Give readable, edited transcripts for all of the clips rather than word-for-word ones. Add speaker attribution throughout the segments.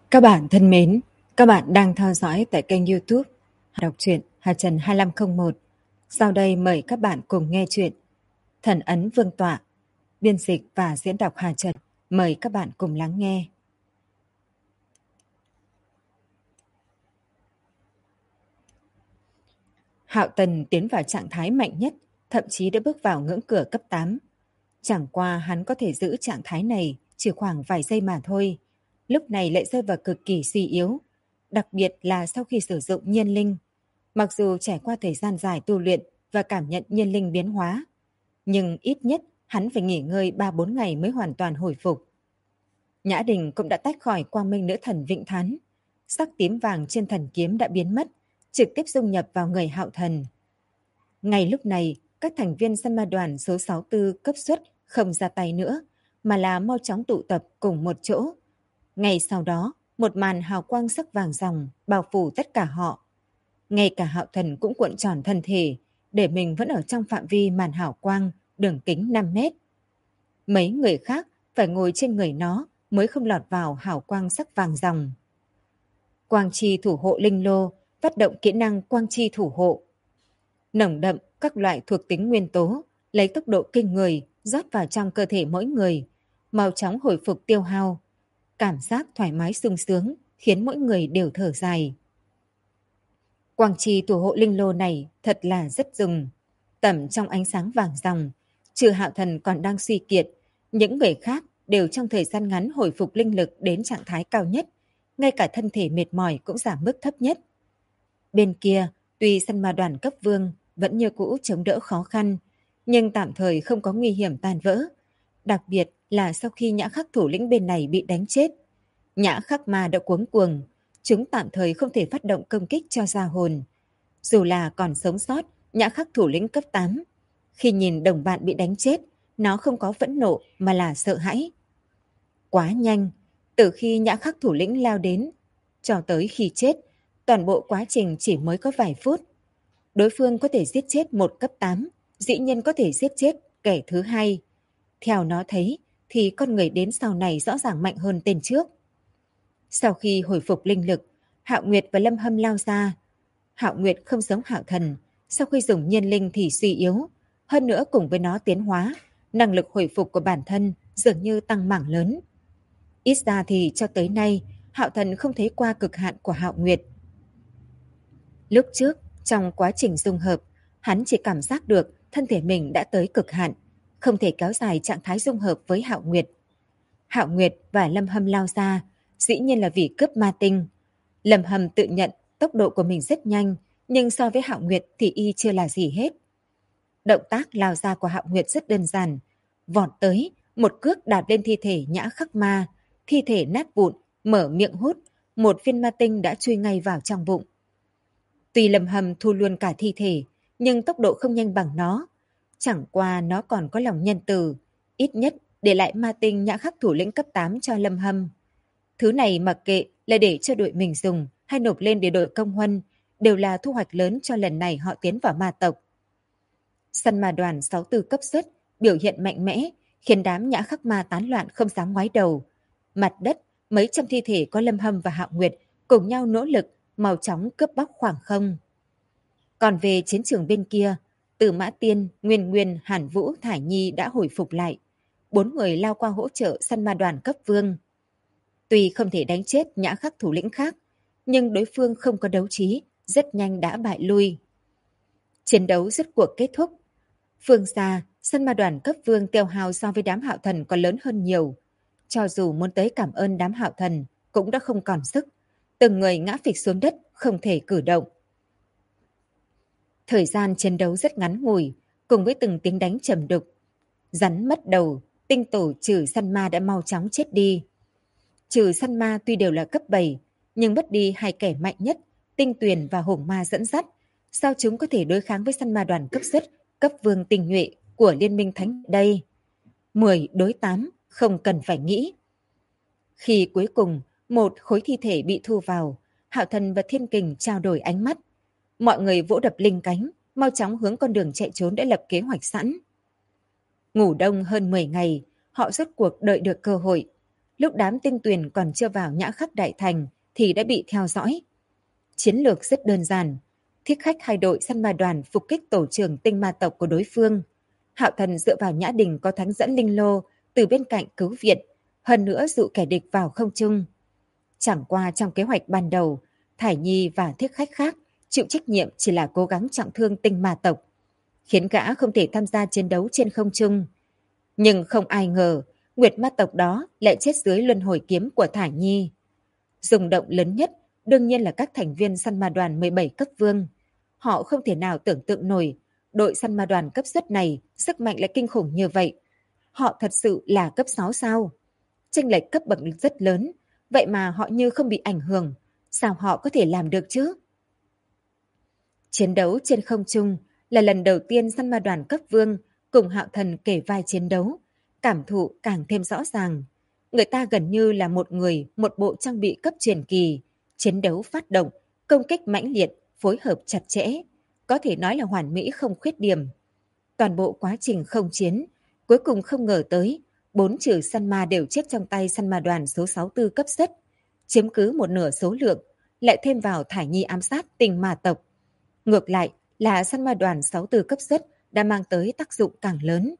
Speaker 1: Các bạn thân mến, các bạn đang theo dõi tại kênh YouTube Đọc truyện Hà Trần 2501. Sau đây mời các bạn cùng nghe chuyện Thần ấn Vương tọa, biên dịch và diễn đọc Hà Trần. Mời các bạn cùng lắng nghe. Hạo Tần tiến vào trạng thái mạnh nhất, thậm chí đã bước vào ngưỡng cửa cấp 8. Chẳng qua hắn có thể giữ trạng thái này chỉ khoảng vài giây mà thôi. Lúc này lại rơi vào cực kỳ suy yếu, đặc biệt là sau khi sử dụng nhiên linh. Mặc dù trải qua thời gian dài tu luyện và cảm nhận nhiên linh biến hóa, nhưng ít nhất hắn phải nghỉ ngơi 3-4 ngày mới hoàn toàn hồi phục. Nhã Đình cũng đã tách khỏi quang minh nữ thần Vịnh Thán. Sắc tím vàng trên thần kiếm đã biến mất, trực tiếp dung nhập vào người Hạo Thần. Ngay lúc này, các thành viên săn ma đoàn số 64 cấp suất không ra tay nữa, mà là mau chóng tụ tập cùng một chỗ. Ngay sau đó, một màn hào quang sắc vàng ròng bao phủ tất cả họ. Ngay cả Hạo Thần cũng cuộn tròn thân thể, để mình vẫn ở trong phạm vi màn hào quang, đường kính 5 mét. Mấy người khác phải ngồi trên người nó mới không lọt vào hào quang sắc vàng ròng. Quang chi thủ hộ linh lô, phát động kỹ năng quang chi thủ hộ. Nồng đậm các loại thuộc tính nguyên tố, lấy tốc độ kinh người rót vào trong cơ thể mỗi người, mau chóng hồi phục tiêu hao. Cảm giác thoải mái sung sướng khiến mỗi người đều thở dài. Quang chi thủ hộ linh lô này thật là rất dùng. Tẩm trong ánh sáng vàng ròng, trừ Hạo Thần còn đang suy kiệt, những người khác đều trong thời gian ngắn hồi phục linh lực đến trạng thái cao nhất, ngay cả thân thể mệt mỏi cũng giảm mức thấp nhất. Bên kia, tuy săn ma đoàn cấp vương vẫn như cũ chống đỡ khó khăn, nhưng tạm thời không có nguy hiểm tan vỡ. Đặc biệt là sau khi Nhã Khắc thủ lĩnh bên này bị đánh chết, Nhã Khắc ma đã cuống cuồng, chúng tạm thời không thể phát động công kích cho ra hồn. Dù là còn sống sót, Nhã Khắc thủ lĩnh cấp 8, khi nhìn đồng bạn bị đánh chết, nó không có phẫn nộ mà là sợ hãi. Quá nhanh, từ khi Nhã Khắc thủ lĩnh lao đến, cho tới khi chết, toàn bộ quá trình chỉ mới có vài phút. Đối phương có thể giết chết một cấp 8, dĩ nhiên có thể giết chết kẻ thứ hai. Theo nó thấy, thì con người đến sau này rõ ràng mạnh hơn tên trước. Sau khi hồi phục linh lực, Hạo Nguyệt và Lâm Hâm lao ra. Hạo Nguyệt không giống Hạo Thần, sau khi dùng nhiên linh thì suy yếu. Hơn nữa cùng với nó tiến hóa, năng lực hồi phục của bản thân dường như tăng mảng lớn. Ít ra thì cho tới nay, Hạo Thần không thấy qua cực hạn của Hạo Nguyệt. Lúc trước, trong quá trình dung hợp, hắn chỉ cảm giác được thân thể mình đã tới cực hạn, không thể kéo dài trạng thái dung hợp với Hạo Nguyệt. Hạo Nguyệt và Lâm Hâm lao ra, dĩ nhiên là vì cướp ma tinh. Lâm Hâm tự nhận tốc độ của mình rất nhanh, nhưng so với Hạo Nguyệt thì y chưa là gì hết. Động tác lao ra của Hạo Nguyệt rất đơn giản, vọt tới, một cước đạp lên thi thể Nhã Khắc ma, thi thể nát vụn, mở miệng hút, một viên ma tinh đã chui ngay vào trong bụng. Tuy Lâm Hâm thu luôn cả thi thể, nhưng tốc độ không nhanh bằng nó. Chẳng qua nó còn có lòng nhân từ, ít nhất để lại ma tinh Nhã Khắc thủ lĩnh cấp 8 cho Lâm Hâm. Thứ này mặc kệ là để cho đội mình dùng hay nộp lên để đổi công huân, đều là thu hoạch lớn cho lần này họ tiến vào ma tộc. Săn ma đoàn 64 cấp suất biểu hiện mạnh mẽ, khiến đám Nhã Khắc ma tán loạn không dám ngoái đầu. Mặt đất, mấy trăm thi thể có Lâm Hâm và Hạo Nguyệt cùng nhau nỗ lực mau chóng cướp bóc khoảng không. Còn về chiến trường bên kia, Từ Mã Tiên, Nguyên Nguyên, Hàn Vũ, Thải Nhi đã hồi phục lại. 4 người lao qua hỗ trợ săn ma đoàn cấp vương. Tuy không thể đánh chết Nhã Khắc thủ lĩnh khác, nhưng đối phương không có đấu trí, rất nhanh đã bại lui. Chiến đấu rốt cuộc kết thúc. Phương xa, săn ma đoàn cấp vương tiêu hao so với đám Hạo Thần còn lớn hơn nhiều. Cho dù muốn tới cảm ơn đám Hạo Thần, cũng đã không còn sức. Từng người ngã phịch xuống đất, không thể cử động. Thời gian chiến đấu rất ngắn ngủi, cùng với từng tiếng đánh trầm đục. Rắn mất đầu, tinh tổ trừ săn ma đã mau chóng chết đi. Trừ săn ma tuy đều là cấp 7, nhưng mất đi hai kẻ mạnh nhất, tinh tuyền và hổ ma dẫn dắt. Sao chúng có thể đối kháng với săn ma đoàn cấp suất, cấp vương tinh nhuệ của Liên minh Thánh đây? 10 đối 8, không cần phải nghĩ. Khi cuối cùng, một khối thi thể bị thu vào, Hạo Thần và Thiên Kình trao đổi ánh mắt. Mọi người vỗ đập linh cánh, mau chóng hướng con đường chạy trốn đã lập kế hoạch sẵn. Ngủ đông hơn 10 ngày, họ rốt cuộc đợi được cơ hội. lúc đám tinh tuyền còn chưa vào Nhã Khắc Đại Thành thì đã bị theo dõi. Chiến lược rất đơn giản, thiết khách hai đội săn ma đoàn phục kích tổ trưởng tinh ma tộc của đối phương. Hạo Thần dựa vào Nhã Đình có thánh dẫn linh lô từ bên cạnh cứu viện, hơn nữa dụ kẻ địch vào không trung. Chẳng qua trong kế hoạch ban đầu, Thải Nhi và thiết khách khác chịu trách nhiệm chỉ là cố gắng trọng thương tinh ma tộc, khiến gã không thể tham gia chiến đấu trên không trung. Nhưng không ai ngờ, Nguyệt ma tộc đó lại chết dưới luân hồi kiếm của Thải Nhi. Rung động lớn nhất đương nhiên là các thành viên săn ma đoàn 17 cấp vương. Họ không thể nào tưởng tượng nổi, đội săn ma đoàn cấp xuất này sức mạnh lại kinh khủng như vậy. Họ thật sự là cấp 6 sao? Chênh lệch cấp bậc rất lớn, vậy mà họ như không bị ảnh hưởng. Sao họ có thể làm được chứ? Chiến đấu trên không trung là lần đầu tiên săn ma đoàn cấp vương cùng Hạo Thần kể vai chiến đấu, cảm thụ càng thêm rõ ràng. Người ta gần như là một người, một bộ trang bị cấp truyền kỳ, chiến đấu phát động, công kích mãnh liệt, phối hợp chặt chẽ, có thể nói là hoàn mỹ không khuyết điểm. Toàn bộ quá trình không chiến, cuối cùng không ngờ tới, 4 trừ săn ma đều chết trong tay săn ma đoàn số 64 cấp xuất, chiếm cứ một nửa số lượng, lại thêm vào Thải Nhi ám sát tinh ma tộc. Ngược lại là săn ma đoàn 64 cấp xuất đã mang tới tác dụng càng lớn.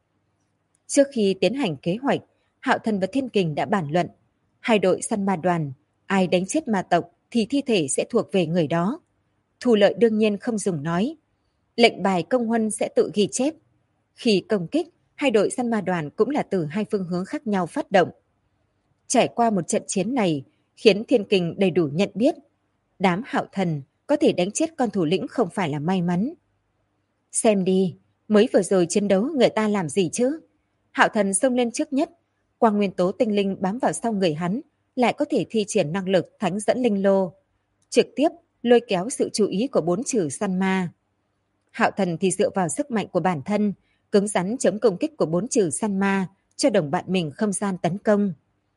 Speaker 1: Trước khi tiến hành kế hoạch, Hạo Thần và Thiên Kình đã bàn luận. Hai đội săn ma đoàn, ai đánh chết ma tộc thì thi thể sẽ thuộc về người đó. Thu lợi đương nhiên không dùng nói. Lệnh bài công huân sẽ tự ghi chép. Khi công kích, hai đội săn ma đoàn cũng là từ hai phương hướng khác nhau phát động. Trải qua một trận chiến này, khiến Thiên Kình đầy đủ nhận biết. Đám Hạo Thần có thể đánh chết con thủ lĩnh không phải là may mắn. Xem đi, mới vừa rồi chiến đấu người ta làm gì chứ? Hạo Thần xông lên trước nhất, quang nguyên tố tinh linh bám vào sau người hắn, lại có thể thi triển năng lực thánh dẫn linh lô, trực tiếp lôi kéo sự chú ý của 4 trừ săn ma. Hạo Thần thì dựa vào sức mạnh của bản thân, cứng rắn chống công kích của 4 trừ săn ma, cho đồng bạn mình không gian tấn công.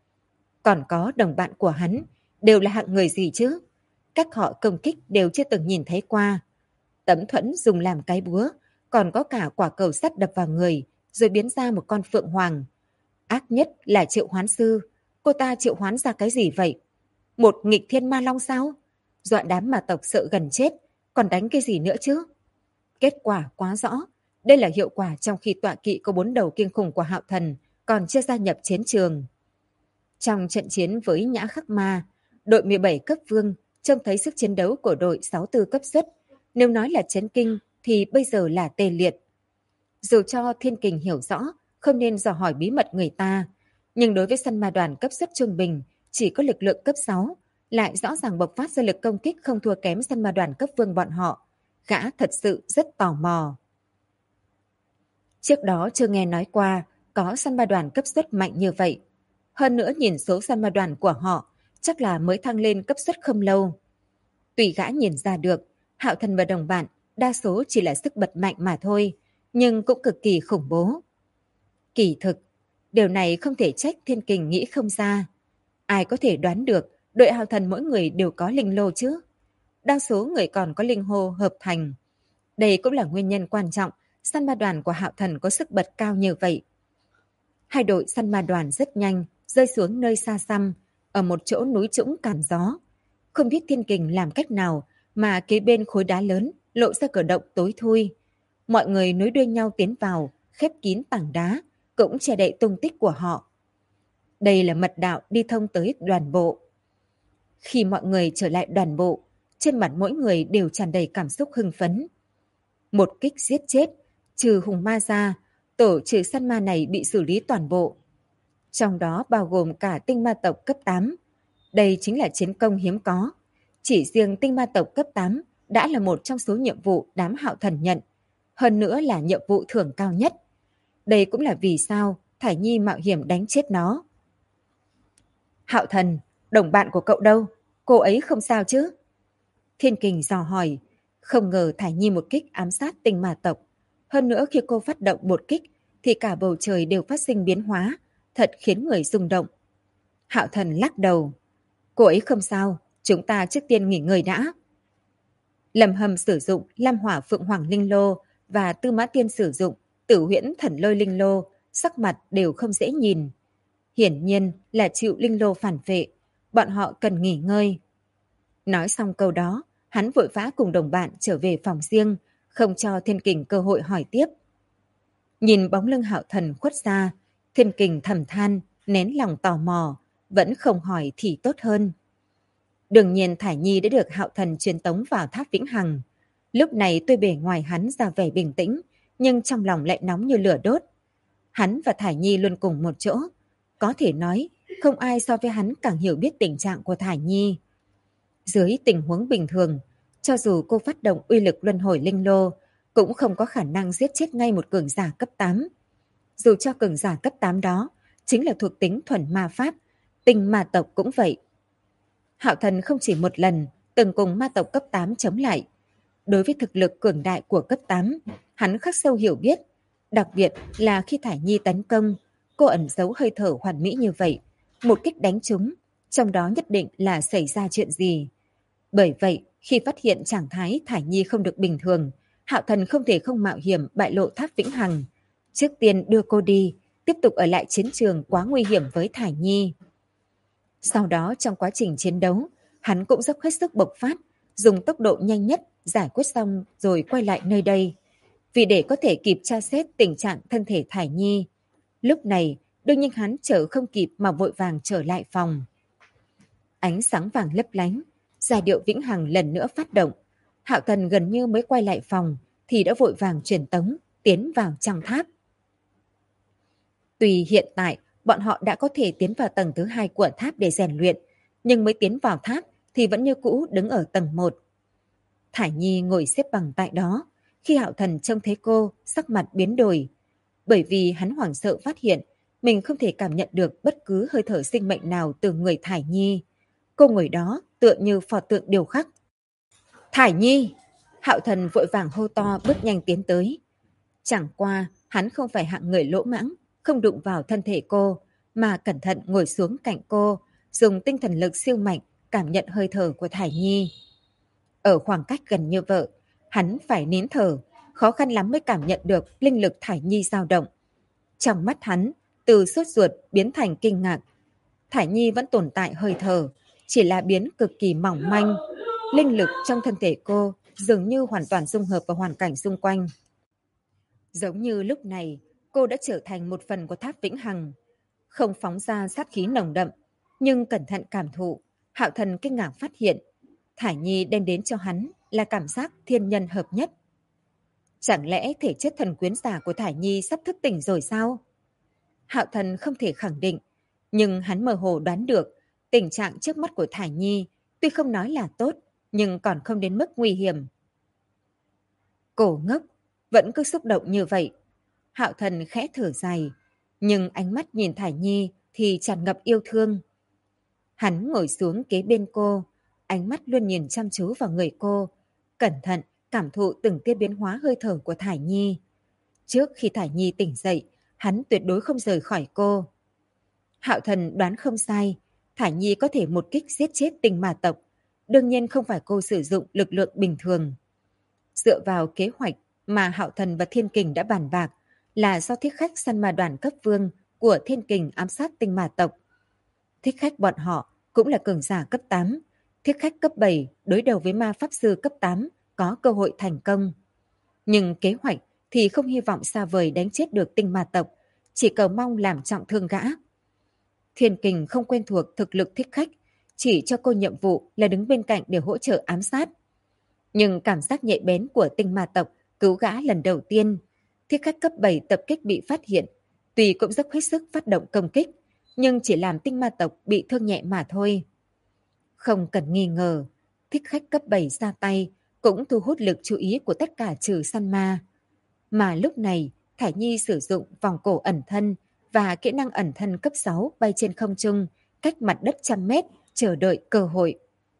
Speaker 1: Còn có đồng bạn của hắn, đều là hạng người gì chứ? Các họ công kích đều chưa từng nhìn thấy qua. Tấm thuẫn dùng làm cái búa, còn có cả quả cầu sắt đập vào người, rồi biến ra một con phượng hoàng. Ác nhất là triệu hoán sư. Cô ta triệu hoán ra cái gì vậy? Một nghịch thiên ma long sao? Dọa đám ma tộc sợ gần chết, còn đánh cái gì nữa chứ? Kết quả quá rõ. Đây là hiệu quả trong khi tọa kỵ có 4 đầu kinh khủng của Hạo Thần còn chưa gia nhập chiến trường. Trong trận chiến với Nhã Khắc Ma, đội 17 cấp vương trông thấy sức chiến đấu của đội 64 cấp xuất. Nếu nói là chấn kinh thì bây giờ là tê liệt. Dù cho Thiên Kình hiểu rõ không nên dò hỏi bí mật người ta, nhưng đối với săn ma đoàn cấp xuất trung bình chỉ có lực lượng cấp 6, lại rõ ràng bộc phát ra lực công kích không thua kém săn ma đoàn cấp vương bọn họ. Gã thật sự rất tò mò. Trước đó chưa nghe nói qua có săn ma đoàn cấp xuất mạnh như vậy. Hơn nữa nhìn số săn ma đoàn của họ chắc là mới thăng lên cấp xuất không lâu. Tùy gã nhìn ra được, Hạo Thần và đồng bạn đa số chỉ là sức bật mạnh mà thôi, nhưng cũng cực kỳ khủng bố. Kỳ thực, điều này không thể trách Thiên Kình nghĩ không ra. Ai có thể đoán được đội Hạo Thần mỗi người đều có linh lô chứ? Đa số người còn có linh hô hợp thành. Đây cũng là nguyên nhân quan trọng săn ma đoàn của Hạo Thần có sức bật cao như vậy. Hai đội săn ma đoàn rất nhanh rơi xuống nơi xa xăm, ở một chỗ núi trũng cản gió. Không biết Thiên Kình làm cách nào mà kế bên khối đá lớn lộ ra cửa động tối thui. Mọi người nối đuôi nhau tiến vào, khép kín tảng đá, cũng che đậy tung tích của họ. Đây là mật đạo đi thông tới đoàn bộ. Khi mọi người trở lại đoàn bộ, trên mặt mỗi người đều tràn đầy cảm xúc hưng phấn. Một kích giết chết, trừ hùng ma ra, tổ trừ săn ma này bị xử lý toàn bộ. Trong đó bao gồm cả tinh ma tộc cấp 8. Đây chính là chiến công hiếm có. Chỉ riêng tinh ma tộc cấp 8 đã là một trong số nhiệm vụ đám Hạo Thần nhận. Hơn nữa là nhiệm vụ thưởng cao nhất. Đây cũng là vì sao Thải Nhi mạo hiểm đánh chết nó. Hạo Thần, đồng bạn của cậu đâu? Cô ấy không sao chứ? Thiên Kình dò hỏi. Không ngờ Thải Nhi một kích ám sát tinh ma tộc. Hơn nữa khi cô phát động một kích thì cả bầu trời đều phát sinh biến hóa, thật khiến người rung động. Hạo Thần lắc đầu. Cô ấy không sao, chúng ta trước tiên nghỉ ngơi đã. Lâm Hâm sử dụng Lam Hỏa Phượng Hoàng Linh Lô và Tư Mã Tiên sử dụng Tử Huyễn Thần Lôi Linh Lô, sắc mặt đều không dễ nhìn. Hiển nhiên là chịu linh lô phản vệ, bọn họ cần nghỉ ngơi. Nói xong câu đó, hắn vội vã cùng đồng bạn trở về phòng riêng, không cho Thiên Kình cơ hội hỏi tiếp. Nhìn bóng lưng Hạo Thần khuất ra, Thiên Kình thầm than, nén lòng tò mò, vẫn không hỏi thì tốt hơn. Đương nhiên Thải Nhi đã được Hạo Thần truyền tống vào tháp Vĩnh Hằng. Lúc này tuy bề ngoài hắn ra vẻ bình tĩnh, nhưng trong lòng lại nóng như lửa đốt. Hắn và Thải Nhi luôn cùng một chỗ. Có thể nói, không ai so với hắn càng hiểu biết tình trạng của Thải Nhi. Dưới tình huống bình thường, cho dù cô phát động uy lực luân hồi linh lô, cũng không có khả năng giết chết ngay một cường giả cấp 8. Dù cho cường giả cấp 8 đó chính là thuộc tính thuần ma pháp, tinh ma tộc cũng vậy. Hạo Thần không chỉ một lần từng cùng ma tộc cấp 8 chống lại. Đối với thực lực cường đại của cấp 8, hắn khắc sâu hiểu biết, đặc biệt là khi Thải Nhi tấn công, cô ẩn giấu hơi thở hoàn mỹ như vậy, một kích đánh trúng, trong đó nhất định là xảy ra chuyện gì. Bởi vậy, khi phát hiện trạng thái Thải Nhi không được bình thường, Hạo Thần không thể không mạo hiểm bại lộ tháp Vĩnh Hằng. Trước tiên đưa cô đi, tiếp tục ở lại chiến trường quá nguy hiểm với Thải Nhi. Sau đó trong quá trình chiến đấu, hắn cũng dốc hết sức bộc phát, dùng tốc độ nhanh nhất giải quyết xong rồi quay lại nơi đây. Vì để có thể kịp tra xét tình trạng thân thể Thải Nhi. Lúc này, đương nhiên hắn chờ không kịp mà vội vàng trở lại phòng. Ánh sáng vàng lấp lánh, giai điệu Vĩnh Hằng lần nữa phát động. Hạo Thần gần như mới quay lại phòng thì đã vội vàng truyền tống, tiến vào trong tháp. Tuy hiện tại bọn họ đã có thể tiến vào tầng thứ 2 của tháp để rèn luyện, nhưng mới tiến vào tháp thì vẫn như cũ đứng ở tầng 1. Thải Nhi ngồi xếp bằng tại đó, khi Hạo Thần trông thấy cô, sắc mặt biến đổi. Bởi vì hắn hoảng sợ phát hiện mình không thể cảm nhận được bất cứ hơi thở sinh mệnh nào từ người Thải Nhi. Cô ngồi đó tựa như pho tượng điêu khắc. Thải Nhi! Hạo Thần vội vàng hô to bước nhanh tiến tới. Chẳng qua hắn không phải hạng người lỗ mãng, không đụng vào thân thể cô, mà cẩn thận ngồi xuống cạnh cô, dùng tinh thần lực siêu mạnh cảm nhận hơi thở của Thải Nhi. Ở khoảng cách gần như vậy, hắn phải nín thở, khó khăn lắm mới cảm nhận được linh lực Thải Nhi dao động. Trong mắt hắn, từ sốt ruột biến thành kinh ngạc. Thải Nhi vẫn tồn tại hơi thở, chỉ là biến cực kỳ mỏng manh. Linh lực trong thân thể cô dường như hoàn toàn dung hợp vào hoàn cảnh xung quanh. Giống như lúc này, cô đã trở thành một phần của tháp Vĩnh Hằng. Không phóng ra sát khí nồng đậm, nhưng cẩn thận cảm thụ, Hạo Thần kinh ngạc phát hiện Thải Nhi đem đến cho hắn là cảm giác thiên nhân hợp nhất. Chẳng lẽ thể chất thần quyến giả của Thải Nhi sắp thức tỉnh rồi sao? Hạo Thần không thể khẳng định, nhưng hắn mơ hồ đoán được tình trạng trước mắt của Thải Nhi tuy không nói là tốt, nhưng còn không đến mức nguy hiểm. Cổ ngốc, vẫn cứ xúc động như vậy. Hạo Thần khẽ thở dài, nhưng ánh mắt nhìn Thải Nhi thì tràn ngập yêu thương. Hắn ngồi xuống kế bên cô, ánh mắt luôn nhìn chăm chú vào người cô, cẩn thận cảm thụ từng tia biến hóa hơi thở của Thải Nhi. Trước khi Thải Nhi tỉnh dậy, hắn tuyệt đối không rời khỏi cô. Hạo Thần đoán không sai, Thải Nhi có thể một kích giết chết tinh ma tộc, đương nhiên không phải cô sử dụng lực lượng bình thường. Dựa vào kế hoạch mà Hạo Thần và Thiên Kình đã bàn bạc là do thích khách săn ma đoàn cấp vương của Thiên Kình ám sát tinh ma tộc. Thích khách bọn họ cũng là cường giả cấp 8, thích khách cấp 7 đối đầu với ma pháp sư cấp 8 có cơ hội thành công. Nhưng kế hoạch thì không hy vọng xa vời đánh chết được tinh ma tộc, chỉ cầu mong làm trọng thương gã. Thiên Kình không quen thuộc thực lực thích khách, chỉ cho cô nhiệm vụ là đứng bên cạnh để hỗ trợ ám sát. Nhưng cảm giác nhạy bén của tinh ma tộc cứu gã lần đầu tiên, thích khách cấp 7 tập kích bị phát hiện, tuy cũng dốc hết sức phát động công kích, nhưng chỉ làm tinh ma tộc bị thương nhẹ mà thôi. Không cần nghi ngờ, thích khách cấp 7 ra tay cũng thu hút lực chú ý của tất cả trừ săn ma. Mà lúc này, Thải Nhi sử dụng vòng cổ ẩn thân và kỹ năng ẩn thân cấp 6 bay trên không trung, cách mặt đất 100 mét, chờ đợi cơ hội.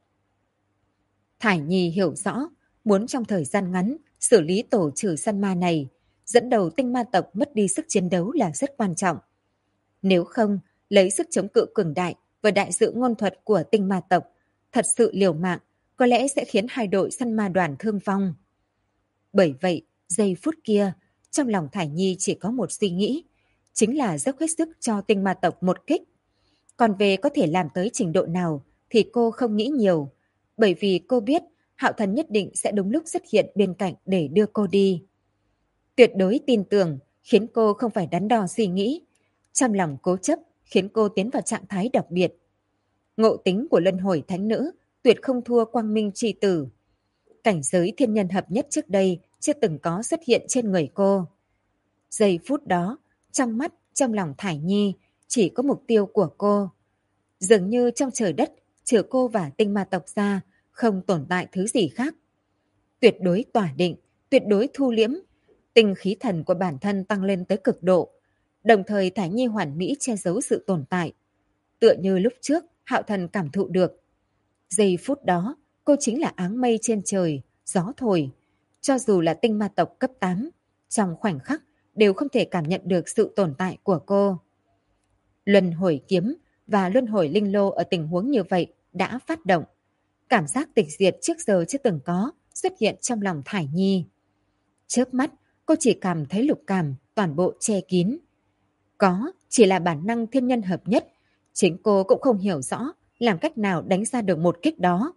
Speaker 1: Thải Nhi hiểu rõ, muốn trong thời gian ngắn xử lý tổ trừ săn ma này, dẫn đầu tinh ma tộc mất đi sức chiến đấu là rất quan trọng. Nếu không, lấy sức chống cự cường đại và đại dự ngôn thuật của tinh ma tộc, thật sự liều mạng, có lẽ sẽ khiến hai đội săn ma đoàn thương vong. Bởi vậy, giây phút kia, trong lòng Thải Nhi chỉ có một suy nghĩ, chính là dốc hết sức cho tinh ma tộc một kích. Còn về có thể làm tới trình độ nào thì cô không nghĩ nhiều, bởi vì cô biết Hạo Thần nhất định sẽ đúng lúc xuất hiện bên cạnh để đưa cô đi. Tuyệt đối tin tưởng khiến cô không phải đắn đo suy nghĩ, trong lòng cố chấp khiến cô tiến vào trạng thái đặc biệt. Ngộ tính của luân hồi thánh nữ tuyệt không thua quang minh chi tử. Cảnh giới thiên nhân hợp nhất trước đây chưa từng có xuất hiện trên người cô. Giây phút đó, trong mắt, trong lòng Thải Nhi chỉ có mục tiêu của cô. Dường như trong trời đất, trừ cô và tinh ma tộc ra, không tồn tại thứ gì khác. Tuyệt đối tỏa định, tuyệt đối thu liễm, tinh khí thần của bản thân tăng lên tới cực độ. Đồng thời Thải Nhi hoàn mỹ che giấu sự tồn tại. Tựa như lúc trước, Hạo Thần cảm thụ được. Giây phút đó, cô chính là áng mây trên trời, gió thổi. Cho dù là tinh ma tộc cấp 8, trong khoảnh khắc đều không thể cảm nhận được sự tồn tại của cô. Luân hồi kiếm và luân hồi linh lô ở tình huống như vậy đã phát động. Cảm giác tịch diệt trước giờ chưa từng có xuất hiện trong lòng Thải Nhi. Chớp mắt, cô chỉ cảm thấy lục cảm toàn bộ che kín. Có, chỉ là bản năng thiên nhân hợp nhất. Chính cô cũng không hiểu rõ làm cách nào đánh ra được một kích đó.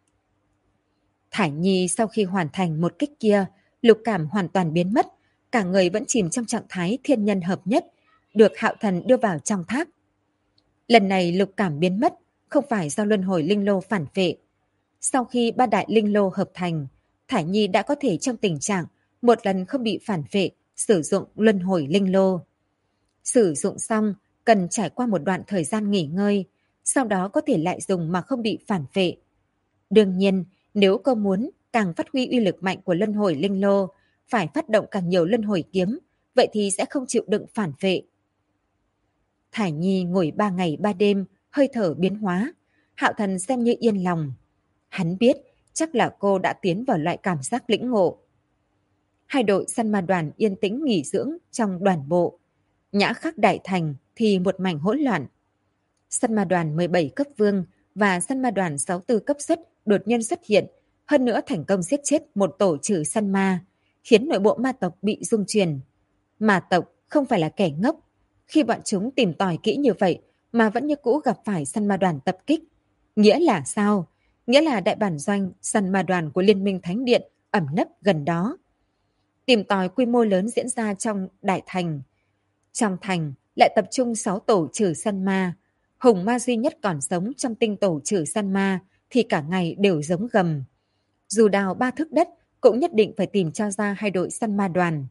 Speaker 1: Thải Nhi sau khi hoàn thành một kích kia, lục cảm hoàn toàn biến mất, cả người vẫn chìm trong trạng thái thiên nhân hợp nhất, được Hạo Thần đưa vào trong thác. Lần này lục cảm biến mất, không phải do luân hồi linh lô phản phệ. Sau khi ba đại linh lô hợp thành, Thải Nhi đã có thể trong tình trạng một lần không bị phản phệ sử dụng luân hồi linh lô. Sử dụng xong, cần trải qua một đoạn thời gian nghỉ ngơi, sau đó có thể lại dùng mà không bị phản phệ. Đương nhiên, nếu cô muốn càng phát huy uy lực mạnh của luân hồi linh lô, phải phát động càng nhiều luân hồi kiếm, vậy thì sẽ không chịu đựng phản phệ. Thải Nhi ngồi 3 ngày 3 đêm, hơi thở biến hóa. Hạo Thần xem như yên lòng. Hắn biết chắc là cô đã tiến vào loại cảm giác lĩnh ngộ. Hai đội săn ma đoàn yên tĩnh nghỉ dưỡng trong đoàn bộ. Nhã Khắc Đại Thành thì một mảnh hỗn loạn. Săn ma đoàn 17 cấp vương và săn ma đoàn 64 cấp xuất đột nhiên xuất hiện, hơn nữa thành công giết chết một tổ trừ săn ma, khiến nội bộ ma tộc bị rung chuyển. Ma tộc không phải là kẻ ngốc, khi bọn chúng tìm tòi kỹ như vậy mà vẫn như cũ gặp phải săn ma đoàn tập kích. Nghĩa là sao? Nghĩa là đại bản doanh săn ma đoàn của Liên minh Thánh Điện ẩn nấp gần đó. Tìm tòi quy mô lớn diễn ra trong đại thành. Trong thành lại tập trung 6 tổ trừ săn ma. Hùng ma duy nhất còn sống trong tinh tổ trừ săn ma thì cả ngày đều giống gầm. Dù đào 3 thước đất cũng nhất định phải tìm cho ra hai đội săn ma đoàn.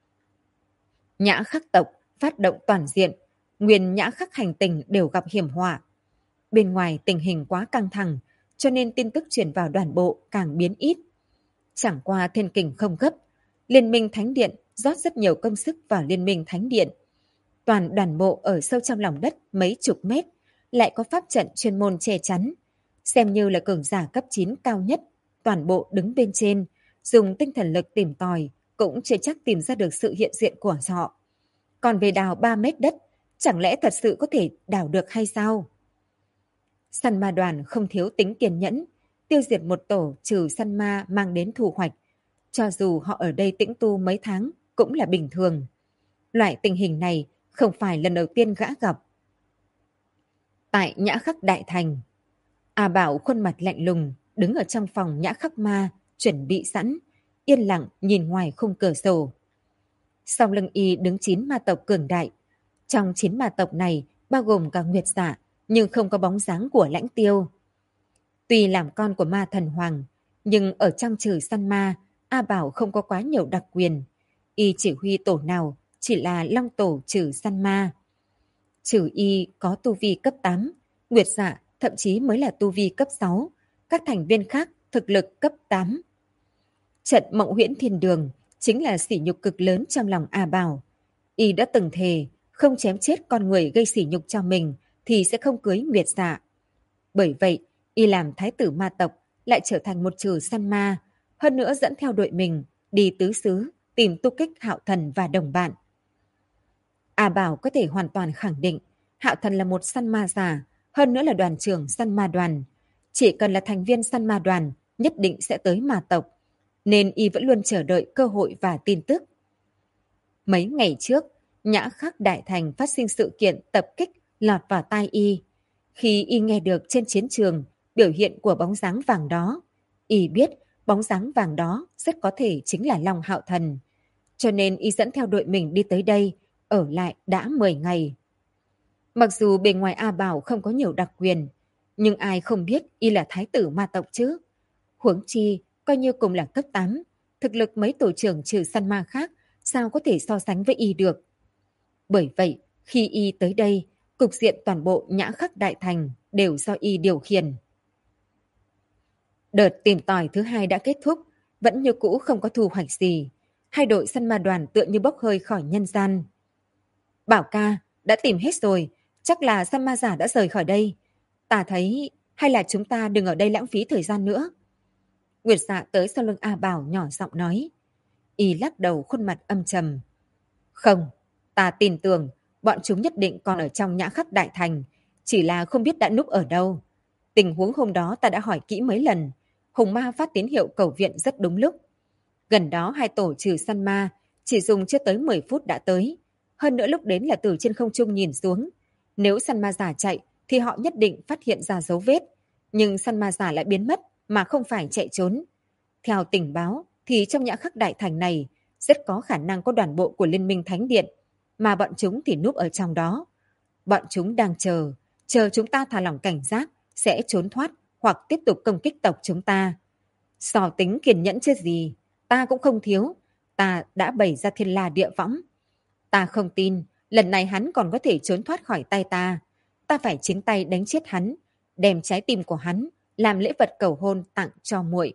Speaker 1: Nhã Khắc tộc phát động toàn diện, nguyên Nhã Khắc hành tinh đều gặp hiểm họa. Bên ngoài tình hình quá căng thẳng, cho nên tin tức truyền vào đoàn bộ càng biến ít. Chẳng qua thiên kình không gấp, Liên minh Thánh Điện rót rất nhiều công sức vào Liên minh Thánh Điện. Toàn đoàn bộ ở sâu trong lòng đất mấy chục mét, lại có pháp trận chuyên môn che chắn. Xem như là cường giả cấp 9 cao nhất, toàn bộ đứng bên trên, dùng tinh thần lực tìm tòi, cũng chưa chắc tìm ra được sự hiện diện của họ. Còn về đào 3 mét đất, chẳng lẽ thật sự có thể đào được hay sao? Săn ma đoàn không thiếu tính kiên nhẫn, tiêu diệt một tổ trừ săn ma mang đến thu hoạch. Cho dù họ ở đây tĩnh tu mấy tháng cũng là bình thường. Loại tình hình này không phải lần đầu tiên gã gặp. Tại Nhã Khắc Đại Thành, A Bảo khuôn mặt lạnh lùng đứng ở trong phòng Nhã Khắc Ma chuẩn bị sẵn, yên lặng nhìn ngoài khung cửa sổ. Sau lưng y đứng 9 ma tộc cường đại. Trong 9 ma tộc này bao gồm cả Nguyệt Dạ, nhưng không có bóng dáng của Lãnh Tiêu. Tuy làm con của ma thần hoàng, nhưng ở trong trừ săn ma, A Bảo không có quá nhiều đặc quyền. Y chỉ huy tổ nào chỉ là long tổ trừ săn ma. Trừ y có tu vi cấp 8, Nguyệt Dạ thậm chí mới là tu vi cấp 6, các thành viên khác thực lực cấp 8. Trận Mộng Huyễn Thiên Đường chính là sỉ nhục cực lớn trong lòng A Bảo. Y đã từng thề không chém chết con người gây sỉ nhục cho mình thì sẽ không cưới Nguyệt Dạ. Bởi vậy, y làm thái tử ma tộc lại trở thành một trừ săn ma, hơn nữa dẫn theo đội mình đi tứ xứ tìm tu kích Hạo Thần và đồng bạn. A Bảo có thể hoàn toàn khẳng định Hạo Thần là một săn ma giả, hơn nữa là đoàn trưởng săn ma đoàn. Chỉ cần là thành viên săn ma đoàn, nhất định sẽ tới ma tộc, nên y vẫn luôn chờ đợi cơ hội và tin tức. Mấy ngày trước, Nhã Khắc Đại Thành phát sinh sự kiện tập kích lọt vào tai y. Khi y nghe được trên chiến trường biểu hiện của bóng dáng vàng đó, y biết bóng dáng vàng đó rất có thể chính là Long Hạo Thần. Cho nên y dẫn theo đội mình đi tới đây, ở lại đã 10 ngày. Mặc dù bề ngoài A Bảo không có nhiều đặc quyền, nhưng ai không biết y là thái tử ma tộc chứ. Huống chi, coi như cùng là cấp 8, thực lực mấy tổ trưởng trừ săn ma khác sao có thể so sánh với y được. Bởi vậy, khi y tới đây, cục diện toàn bộ Nhã Khắc Đại Thành đều do y điều khiển. Đợt tìm tòi thứ 2 đã kết thúc, vẫn như cũ không có thu hoạch gì. Hai đội săn ma đoàn tựa như bốc hơi khỏi nhân gian. Bảo ca, đã tìm hết rồi, chắc là săn ma giả đã rời khỏi đây. Ta thấy, hay là chúng ta đừng ở đây lãng phí thời gian nữa. Nguyệt Dạ tới sau lưng A Bảo nhỏ giọng nói. Y lắc đầu khuôn mặt âm trầm. Không, ta tin tưởng bọn chúng nhất định còn ở trong Nhã Khắc Đại Thành, chỉ là không biết đã núp ở đâu. Tình huống hôm đó ta đã hỏi kỹ mấy lần, Hùng Ma phát tín hiệu cầu viện rất đúng lúc. Gần đó hai tổ trừ săn ma, chỉ dùng chưa tới 10 phút đã tới. Hơn nữa lúc đến là từ trên không trung nhìn xuống. Nếu săn ma giả chạy thì họ nhất định phát hiện ra dấu vết. Nhưng săn ma giả lại biến mất mà không phải chạy trốn. Theo tình báo thì trong Nhã Khắc Đại Thành này rất có khả năng có đoàn bộ của Liên minh Thánh Điện, mà bọn chúng thì núp ở trong đó. Bọn chúng đang chờ chúng ta thả lỏng cảnh giác, sẽ trốn thoát hoặc tiếp tục công kích tộc chúng ta. Sò tính kiên nhẫn chứ gì, ta cũng không thiếu, ta đã bày ra thiên la địa võng. Ta không tin, lần này hắn còn có thể trốn thoát khỏi tay ta. Ta phải chính tay đánh chết hắn, đem trái tim của hắn làm lễ vật cầu hôn tặng cho muội.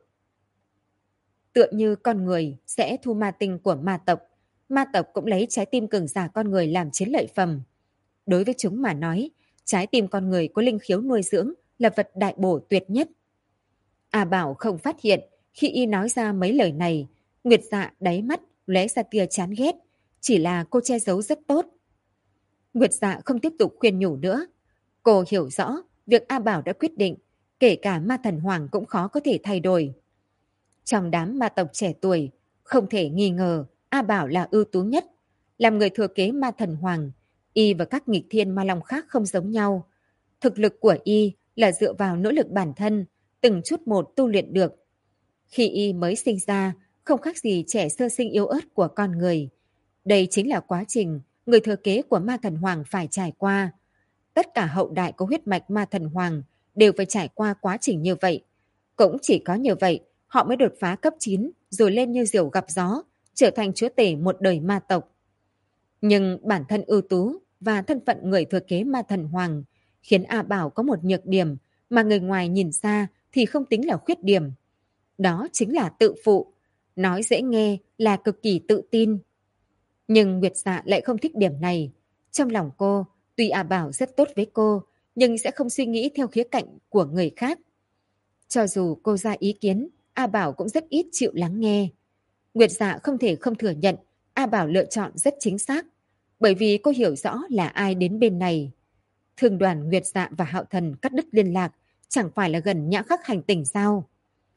Speaker 1: Tựa như con người sẽ thu ma tinh của ma tộc cũng lấy trái tim cường giả con người làm chiến lợi phẩm. Đối với chúng mà nói, trái tim con người có linh khiếu nuôi dưỡng là vật đại bổ tuyệt nhất. A Bảo không phát hiện, khi y nói ra mấy lời này, Nguyệt Dạ đáy mắt lóe ra tia chán ghét, chỉ là cô che giấu rất tốt. Nguyệt Dạ không tiếp tục khuyên nhủ nữa. Cô hiểu rõ, việc A Bảo đã quyết định, kể cả ma thần hoàng cũng khó có thể thay đổi. Trong đám ma tộc trẻ tuổi, không thể nghi ngờ A Bảo là ưu tú nhất. Làm người thừa kế ma thần hoàng, y và các nghịch thiên ma long khác không giống nhau. Thực lực của y là dựa vào nỗ lực bản thân, từng chút một tu luyện được. Khi y mới sinh ra, không khác gì trẻ sơ sinh yếu ớt của con người. Đây chính là quá trình người thừa kế của ma thần hoàng phải trải qua. Tất cả hậu đại có huyết mạch ma thần hoàng đều phải trải qua quá trình như vậy. Cũng chỉ có như vậy, họ mới đột phá cấp 9 rồi lên như diều gặp gió, trở thành chúa tể một đời ma tộc. Nhưng bản thân ưu tú và thân phận người thừa kế ma thần hoàng khiến A Bảo có một nhược điểm mà người ngoài nhìn ra thì không tính là khuyết điểm. Đó chính là tự phụ. Nói dễ nghe là cực kỳ tự tin. Nhưng Nguyệt Dạ lại không thích điểm này. Trong lòng cô, tuy A Bảo rất tốt với cô, nhưng sẽ không suy nghĩ theo khía cạnh của người khác. Cho dù cô ra ý kiến, A Bảo cũng rất ít chịu lắng nghe. Nguyệt Dạ không thể không thừa nhận A Bảo lựa chọn rất chính xác, bởi vì cô hiểu rõ là ai đến bên này. Thương đoàn Nguyệt Dạ và Hạo Thần cắt đứt liên lạc, chẳng phải là gần Nhã Khắc hành tinh sao?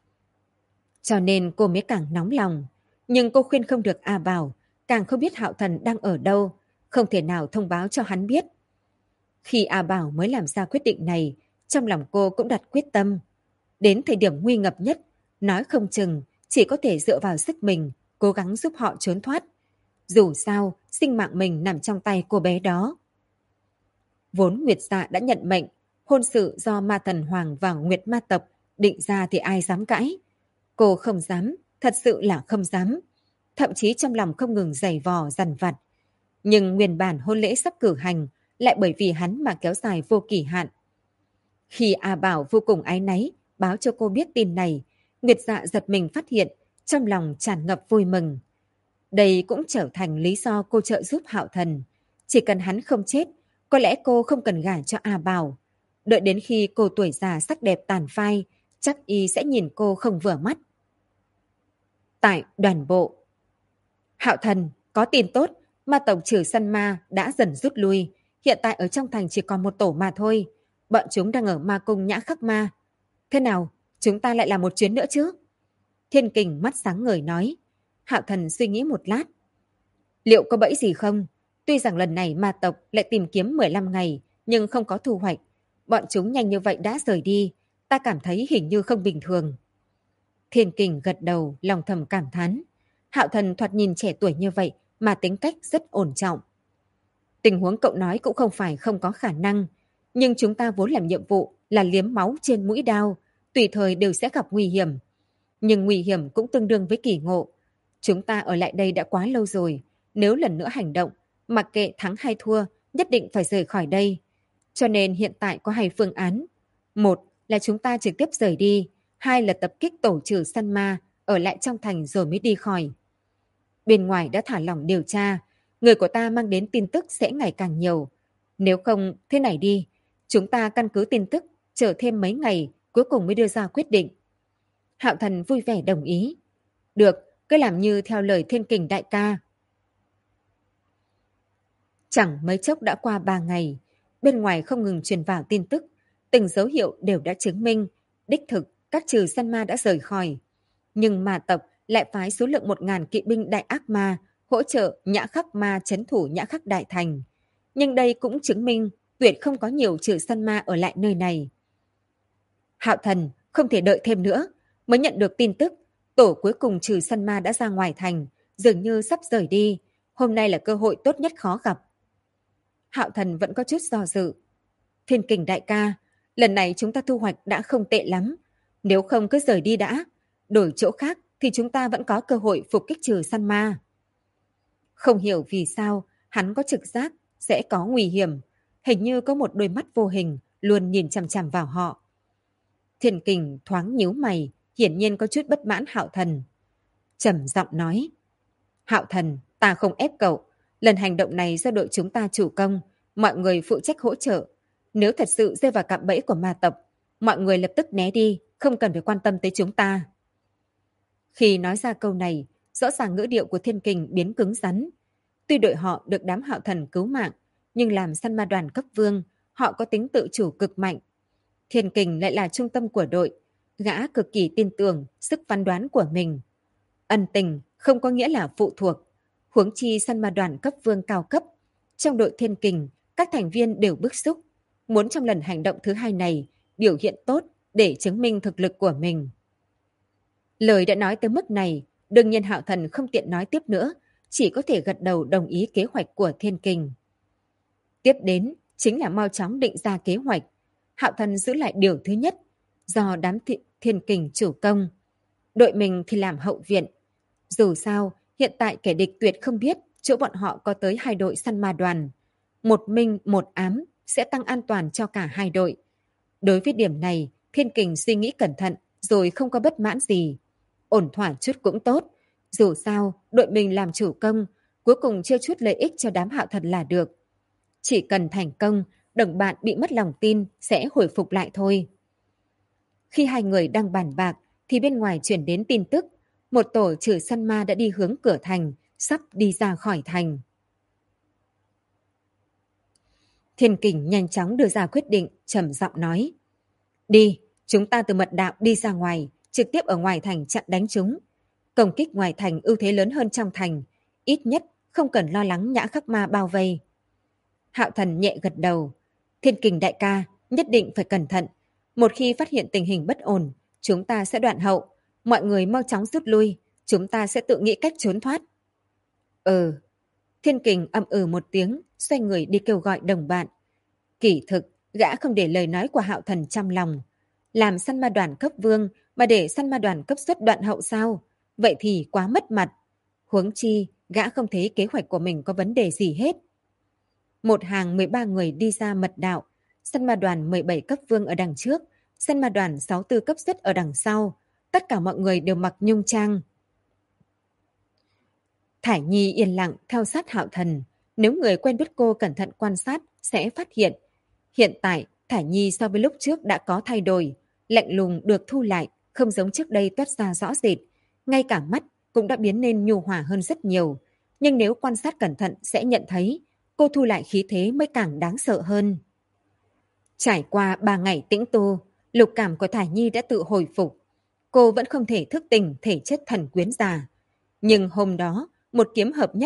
Speaker 1: Cho nên cô mới càng nóng lòng. Nhưng cô khuyên không được A Bảo, càng không biết Hạo Thần đang ở đâu, không thể nào thông báo cho hắn biết. Khi A Bảo mới làm ra quyết định này, trong lòng cô cũng đặt quyết tâm. Đến thời điểm nguy ngập nhất, nói không chừng chỉ có thể dựa vào sức mình, cố gắng giúp họ trốn thoát. Dù sao, sinh mạng mình nằm trong tay cô bé đó. Vốn Nguyệt Dạ đã nhận mệnh, hôn sự do ma thần hoàng và Nguyệt ma tập định ra thì ai dám cãi. Cô không dám, thật sự là không dám. Thậm chí trong lòng không ngừng giày vò dằn vặt. Nhưng nguyên bản hôn lễ sắp cử hành lại bởi vì hắn mà kéo dài vô kỳ hạn. Khi A Bảo vô cùng áy náy báo cho cô biết tin này, Nguyệt Dạ giật mình phát hiện trong lòng tràn ngập vui mừng. Đây cũng trở thành lý do cô trợ giúp Hạo Thần. Chỉ cần hắn không chết, có lẽ cô không cần gả cho A Bảo. Đợi đến khi cô tuổi già sắc đẹp tàn phai, chắc y sẽ nhìn cô không vừa mắt. Tại đoàn bộ, Hạo Thần, có tin tốt, ma tộc trừ săn ma đã dần rút lui. Hiện tại ở trong thành chỉ còn một tổ mà thôi. Bọn chúng đang ở ma cung Nhã Khắc Ma. Thế nào, chúng ta lại làm một chuyến nữa chứ? Thiên Kình mắt sáng ngời nói. Hạo Thần suy nghĩ một lát. Liệu có bẫy gì không? Tuy rằng lần này ma tộc lại tìm kiếm 15 ngày, nhưng không có thu hoạch. Bọn chúng nhanh như vậy đã rời đi, ta cảm thấy hình như không bình thường. Thiên Kình gật đầu, lòng thầm cảm thán. Hạo Thần thoạt nhìn trẻ tuổi như vậy mà tính cách rất ổn trọng. Tình huống cậu nói cũng không phải không có khả năng, nhưng chúng ta vốn làm nhiệm vụ là liếm máu trên mũi đao, tùy thời đều sẽ gặp nguy hiểm. Nhưng nguy hiểm cũng tương đương với kỳ ngộ. Chúng ta ở lại đây đã quá lâu rồi, nếu lần nữa hành động, mặc kệ thắng hay thua, nhất định phải rời khỏi đây. Cho nên hiện tại có 2 phương án. Một là chúng ta trực tiếp rời đi, 2 là tập kích tổ trừ săn ma, ở lại trong thành rồi mới đi khỏi. Bên ngoài đã thả lỏng điều tra, người của ta mang đến tin tức sẽ ngày càng nhiều. Nếu không, thế này đi, chúng ta căn cứ tin tức, chờ thêm mấy ngày, cuối cùng mới đưa ra quyết định. Hạo Thần vui vẻ đồng ý. Được, cứ làm như theo lời Thiên Kình đại ca. Chẳng mấy chốc đã qua 3 ngày, bên ngoài không ngừng truyền vào tin tức, từng dấu hiệu đều đã chứng minh, đích thực các trừ săn ma đã rời khỏi. Nhưng ma tộc lại phái số lượng 1.000 kỵ binh đại ác ma hỗ trợ Nhã Khắc Ma trấn thủ Nhã Khắc Đại Thành. Nhưng đây cũng chứng minh tuyệt không có nhiều trừ săn ma ở lại nơi này. Hạo Thần không thể đợi thêm nữa, mới nhận được tin tức, tổ cuối cùng trừ săn ma đã ra ngoài thành, dường như sắp rời đi. Hôm nay là cơ hội tốt nhất khó gặp. Hạo Thần vẫn có chút do dự. Thiên Kình đại ca, lần này chúng ta thu hoạch đã không tệ lắm. Nếu không cứ rời đi đã, đổi chỗ khác thì chúng ta vẫn có cơ hội phục kích trừ săn ma. Không hiểu vì sao, hắn có trực giác sẽ có nguy hiểm. Hình như có một đôi mắt vô hình luôn nhìn chằm chằm vào họ. Thiên Kình thoáng nhíu mày, hiển nhiên có chút bất mãn Hạo Thần. Trầm giọng nói, Hạo Thần, ta không ép cậu. Lần hành động này do đội chúng ta chủ công, mọi người phụ trách hỗ trợ. Nếu thật sự rơi vào cạm bẫy của ma tộc, mọi người lập tức né đi, không cần phải quan tâm tới chúng ta. Khi nói ra câu này, rõ ràng ngữ điệu của Thiên Kình biến cứng rắn. Tuy đội họ được đám Hạo Thần cứu mạng, nhưng làm săn ma đoàn cấp vương, họ có tính tự chủ cực mạnh. Thiên Kình lại là trung tâm của đội, gã cực kỳ tin tưởng sức phán đoán của mình. Ân tình không có nghĩa là phụ thuộc, huống chi săn ma đoàn cấp vương cao cấp. Trong đội Thiên Kình, các thành viên đều bức xúc, muốn trong lần hành động thứ 2 này biểu hiện tốt để chứng minh thực lực của mình. Lời đã nói tới mức này, đương nhiên Hạo Thần không tiện nói tiếp nữa, chỉ có thể gật đầu đồng ý kế hoạch của Thiên Kình. Tiếp đến chính là mau chóng định ra kế hoạch. Hạo Thần giữ lại điều thứ nhất, do đám Thiên Kình chủ công. Đội mình thì làm hậu viện. Dù sao, hiện tại kẻ địch tuyệt không biết chỗ bọn họ có tới 2 đội săn ma đoàn. Một minh, một ám sẽ tăng an toàn cho cả 2 đội. Đối với điểm này, Thiên Kình suy nghĩ cẩn thận rồi không có bất mãn gì. Ổn thỏa chút cũng tốt. Dù sao, đội mình làm chủ công, cuối cùng chia chút lợi ích cho đám Hạo Thần là được. Chỉ cần thành công, đồng bạn bị mất lòng tin sẽ hồi phục lại thôi. Khi 2 người đang bàn bạc, thì bên ngoài chuyển đến tin tức. Một tổ trừ săn ma đã đi hướng cửa thành, sắp đi ra khỏi thành. Thiên Kình nhanh chóng đưa ra quyết định, trầm giọng nói. Đi, chúng ta từ mật đạo đi ra ngoài, trực tiếp ở ngoài thành chặn đánh chúng. Công kích ngoài thành ưu thế lớn hơn trong thành, ít nhất không cần lo lắng Nhã Khắc Ma bao vây. Hạo Thần nhẹ gật đầu. Thiên Kình đại ca, nhất định phải cẩn thận. Một khi phát hiện tình hình bất ổn, chúng ta sẽ đoạn hậu. Mọi người mau chóng rút lui, chúng ta sẽ tự nghĩ cách trốn thoát. Ừ. Thiên Kình một tiếng, xoay người đi kêu gọi đồng bạn. Kỳ thực, gã không để lời nói của Hạo Thần trong lòng. Làm săn ma đoàn cấp vương mà để săn ma đoàn cấp xuất đoạn hậu sao? Vậy thì quá mất mặt. Huống chi, gã không thấy kế hoạch của mình có vấn đề gì hết. Một hàng 13 người đi ra mật đạo, săn ma đoàn 17 cấp vương ở đằng trước, săn ma đoàn 64 cấp xuất ở đằng sau. Tất cả mọi người đều mặc nhung trang. Thải Nhi yên lặng theo sát Hạo Thần. Nếu người quen biết cô cẩn thận quan sát sẽ phát hiện. Hiện tại, Thải Nhi so với lúc trước đã có thay đổi. Lạnh lùng được thu lại, không giống trước đây toát ra rõ rệt. Ngay cả mắt cũng đã biến nên nhu hòa hơn rất nhiều. Nhưng nếu quan sát cẩn thận sẽ nhận thấy cô thu lại khí thế mới càng đáng sợ hơn. Trải qua 3 ngày tĩnh tu, lục cảm của Thải Nhi đã tự hồi phục. Cô vẫn không thể thức tỉnh thể chất thần quyến già. Nhưng hôm đó, một kiếm hợp nhất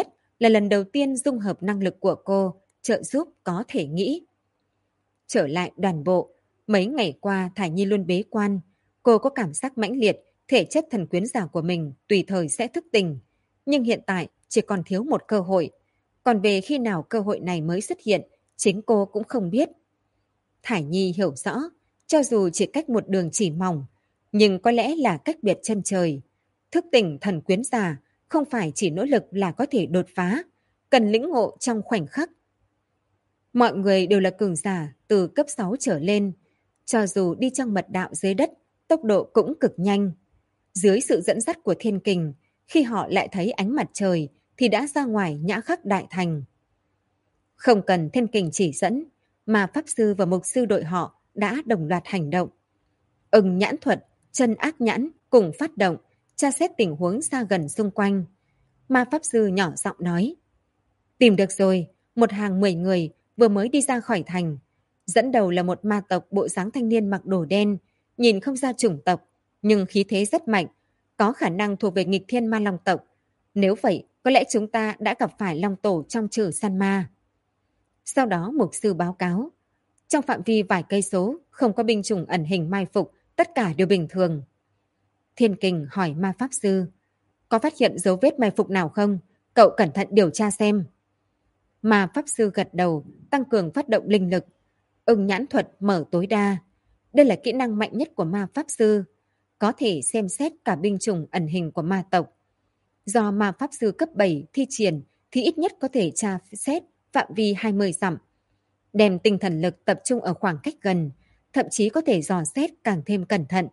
Speaker 1: là lần đầu tiên dung hợp năng lực của cô, trợ giúp có thể nghĩ. Trở lại đoàn bộ, mấy ngày qua Thải Nhi luôn bế quan. Cô có cảm giác mãnh liệt, thể chất thần quyến giả của mình tùy thời sẽ thức tỉnh. Nhưng hiện tại chỉ còn thiếu một cơ hội. Còn về khi nào cơ hội này mới xuất hiện, chính cô cũng không biết. Thải Nhi hiểu rõ, cho dù chỉ cách một đường chỉ mỏng, nhưng có lẽ là cách biệt chân trời. Thức tỉnh thần quyến giả không phải chỉ nỗ lực là có thể đột phá, cần lĩnh ngộ trong khoảnh khắc. Mọi người đều là cường giả từ cấp 6 trở lên, cho dù đi trong mật đạo dưới đất, tốc độ cũng cực nhanh. Dưới sự dẫn dắt của thiên kình, khi họ lại thấy ánh mặt trời thì đã ra ngoài nhã khắc đại thành. Không cần thiên kình chỉ dẫn, mà pháp sư và mục sư đội họ đã đồng loạt hành động. Nhãn thuật, chân ác nhãn cùng phát động, tra xét tình huống xa gần xung quanh. Ma pháp sư nhỏ giọng nói: tìm được rồi, một hàng 10 người vừa mới đi ra khỏi thành. Dẫn đầu là một ma tộc bộ dáng thanh niên mặc đồ đen, nhìn không ra chủng tộc, nhưng khí thế rất mạnh, có khả năng thuộc về nghịch thiên ma long tộc. Nếu vậy, có lẽ chúng ta đã gặp phải long tổ trong trừ săn ma. Sau đó mục sư báo cáo, trong phạm vi vài cây số, không có binh chủng ẩn hình mai phục, tất cả đều bình thường. Thiên kình hỏi ma pháp sư, có phát hiện dấu vết mai phục nào không? Cậu cẩn thận điều tra xem. Ma pháp sư gật đầu, tăng cường phát động linh lực. Nhãn thuật mở tối đa. Đây là kỹ năng mạnh nhất của ma pháp sư, có thể xem xét cả binh chủng ẩn hình của ma tộc. Do ma pháp sư cấp 7 thi triển thì ít nhất có thể tra xét phạm vi 20 dặm. Đem tinh thần lực tập trung ở khoảng cách gần, thậm chí có thể dò xét càng thêm cẩn thận.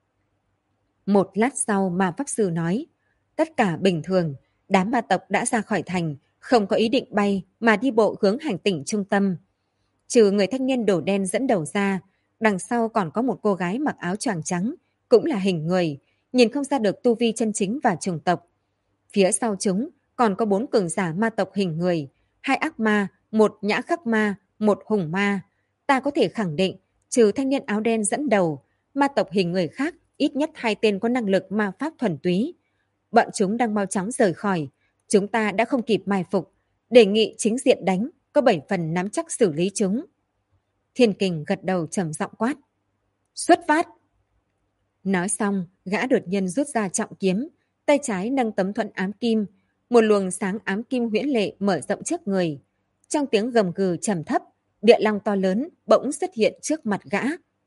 Speaker 1: Một lát sau ma pháp sư nói, tất cả bình thường, đám ma tộc đã ra khỏi thành, không có ý định bay mà đi bộ hướng hành tinh trung tâm. Trừ người thanh niên đổ đen dẫn đầu ra, đằng sau còn có một cô gái mặc áo choàng trắng, cũng là hình người, nhìn không ra được tu vi chân chính và chủng tộc. Phía sau chúng còn có 4 cường giả ma tộc hình người, 2 ác ma, 1 nhã khắc ma, 1 hùng ma. Ta có thể khẳng định, trừ thanh niên áo đen dẫn đầu, ma tộc hình người khác ít nhất 2 tên có năng lực ma pháp thuần túy. Bọn chúng đang mau chóng rời khỏi, chúng ta đã không kịp mai phục, đề nghị chính diện đánh, có 7 phần nắm chắc xử lý chúng. Thiên kình gật đầu trầm giọng quát, xuất phát. Nói xong, gã đột nhiên rút ra trọng kiếm, tay trái nâng tấm thuẫn ám kim, một luồng sáng ám kim huyễn lệ mở rộng trước người. Trong tiếng gầm gừ trầm thấp, địa long to lớn bỗng xuất hiện trước mặt gã.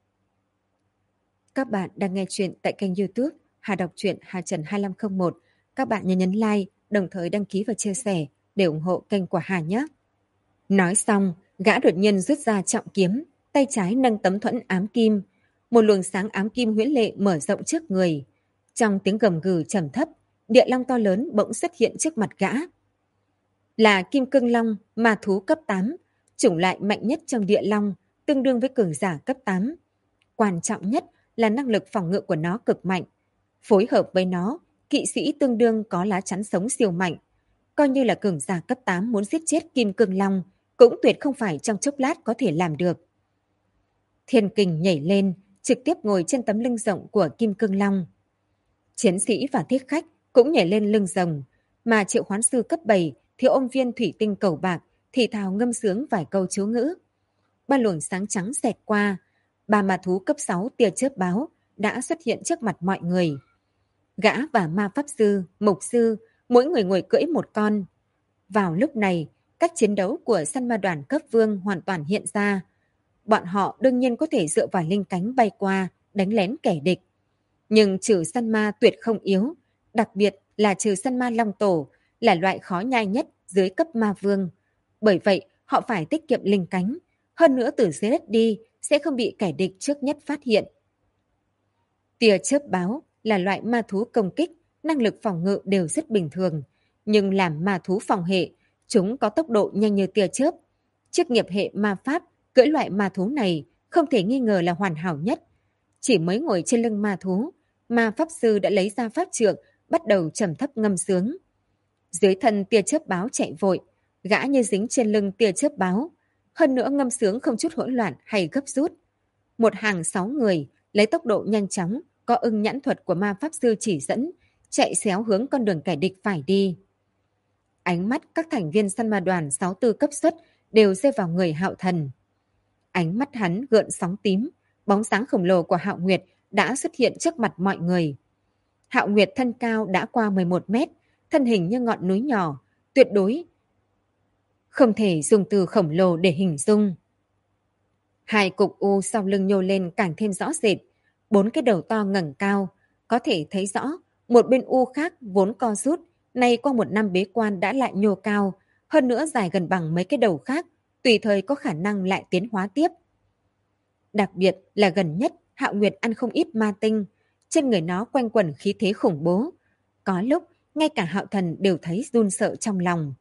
Speaker 1: Các bạn đang nghe chuyện tại kênh YouTube Hà đọc truyện Hà Trần 2501. Các bạn nhớ nhấn like, đồng thời đăng ký và chia sẻ để ủng hộ kênh của Hà nhé. Nói xong, gã đột nhiên rút ra trọng kiếm, tay trái nâng tấm thuẫn ám kim, một luồng sáng ám kim huyễn lệ mở rộng trước người. Trong tiếng gầm gừ trầm thấp, địa long to lớn bỗng xuất hiện trước mặt gã. Là kim cương long, ma thú cấp 8, chủng loại mạnh nhất trong địa long, tương đương với cường giả cấp 8. Quan trọng nhất là năng lực phòng ngự của nó cực mạnh. Phối hợp với nó, kỵ sĩ tương đương có lá chắn sống siêu mạnh. Coi như là cường giả cấp 8 muốn giết chết kim cương long, cũng tuyệt không phải trong chốc lát có thể làm được. Thiên kình nhảy lên, trực tiếp ngồi trên tấm lưng rộng của kim cương long. Chiến sĩ và thiết khách cũng nhảy lên lưng rồng, mà triệu hoán sư cấp 7 thì ôm viên thủy tinh cầu bạc, thì thào ngâm sướng vài câu chú ngữ. Ba luồng sáng trắng xẹt qua, 3 ma thú cấp 6 tia chớp báo đã xuất hiện trước mặt mọi người. Gã và ma pháp sư, mục sư, mỗi người ngồi cưỡi một con. Vào lúc này, cách chiến đấu của săn ma đoàn cấp vương hoàn toàn hiện ra. Bọn họ đương nhiên có thể dựa vào linh cánh bay qua, đánh lén kẻ địch. Nhưng trừ săn ma tuyệt không yếu, đặc biệt là trừ săn ma long tổ, là loại khó nhai nhất dưới cấp ma vương. Bởi vậy, họ phải tiết kiệm linh cánh, hơn nữa từ dưới đất đi sẽ không bị kẻ địch trước nhất phát hiện. Tia chớp báo là loại ma thú công kích, năng lực phòng ngự đều rất bình thường, nhưng làm ma thú phòng hệ, chúng có tốc độ nhanh như tia chớp. Chức nghiệp hệ ma pháp cưỡi loại ma thú này không thể nghi ngờ là hoàn hảo nhất. Chỉ mới ngồi trên lưng ma thú, ma pháp sư đã lấy ra pháp trượng, bắt đầu trầm thấp ngâm sướng. Dưới thân tia chớp báo chạy vội, gã như dính trên lưng tia chớp báo, hơn nữa ngâm sướng không chút hỗn loạn hay gấp rút. Một hàng 6 người lấy tốc độ nhanh chóng, có nhãn thuật của ma pháp sư chỉ dẫn, chạy xéo hướng con đường kẻ địch phải đi. Ánh mắt các thành viên săn ma đoàn 64 cấp suất đều rơi vào người Hạo Thần. Ánh mắt hắn gợn sóng tím, bóng dáng khổng lồ của Hạo Nguyệt đã xuất hiện trước mặt mọi người. Hạo Nguyệt thân cao đã qua 11 mét, thân hình như ngọn núi nhỏ, tuyệt đối không thể dùng từ khổng lồ để hình dung. Hai cục u sau lưng nhô lên càng thêm rõ rệt, 4 cái đầu to ngẩng cao, có thể thấy rõ một bên u khác vốn co rút, nay qua một năm bế quan đã lại nhô cao, hơn nữa dài gần bằng mấy cái đầu khác, tùy thời có khả năng lại tiến hóa tiếp. Đặc biệt là gần nhất, Hạo Nguyệt ăn không ít ma tinh, trên người nó quanh quẩn khí thế khủng bố. Có lúc, ngay cả Hạo Thần đều thấy run sợ trong lòng.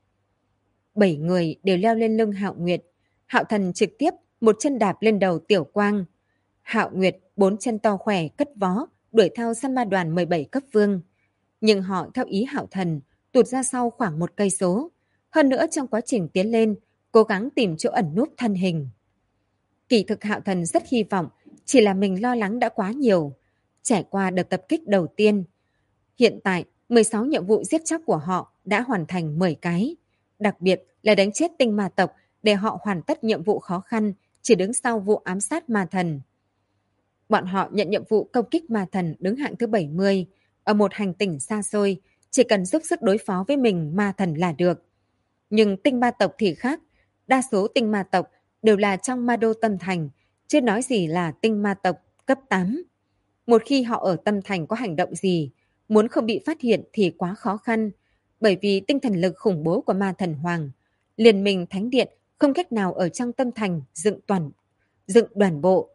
Speaker 1: 7 người đều leo lên lưng Hạo Nguyệt. Hạo Thần trực tiếp một chân đạp lên đầu Tiểu Quang. Hạo Nguyệt 4 chân to khỏe cất vó, đuổi theo săn ma đoàn 17 cấp vương. Nhưng họ theo ý Hạo Thần, tụt ra sau khoảng 1 cây số. Hơn nữa trong quá trình tiến lên, cố gắng tìm chỗ ẩn núp thân hình. Kỳ thực Hạo Thần rất hy vọng, chỉ là mình lo lắng đã quá nhiều. Trải qua đợt tập kích đầu tiên, hiện tại 16 nhiệm vụ giết chóc của họ đã hoàn thành 10 cái. Đặc biệt là đánh chết tinh ma tộc để họ hoàn tất nhiệm vụ khó khăn, chỉ đứng sau vụ ám sát ma thần. Bọn họ nhận nhiệm vụ công kích ma thần đứng hạng thứ 70, ở một hành tinh xa xôi, chỉ cần giúp sức đối phó với mình ma thần là được. Nhưng tinh ma tộc thì khác, đa số tinh ma tộc đều là trong ma đô tâm thành, chưa nói gì là tinh ma tộc cấp 8. Một khi họ ở tâm thành có hành động gì, muốn không bị phát hiện thì quá khó khăn, bởi vì tinh thần lực khủng bố của ma thần hoàng. Liên minh thánh điện không cách nào ở trong tâm thành dựng đoàn bộ.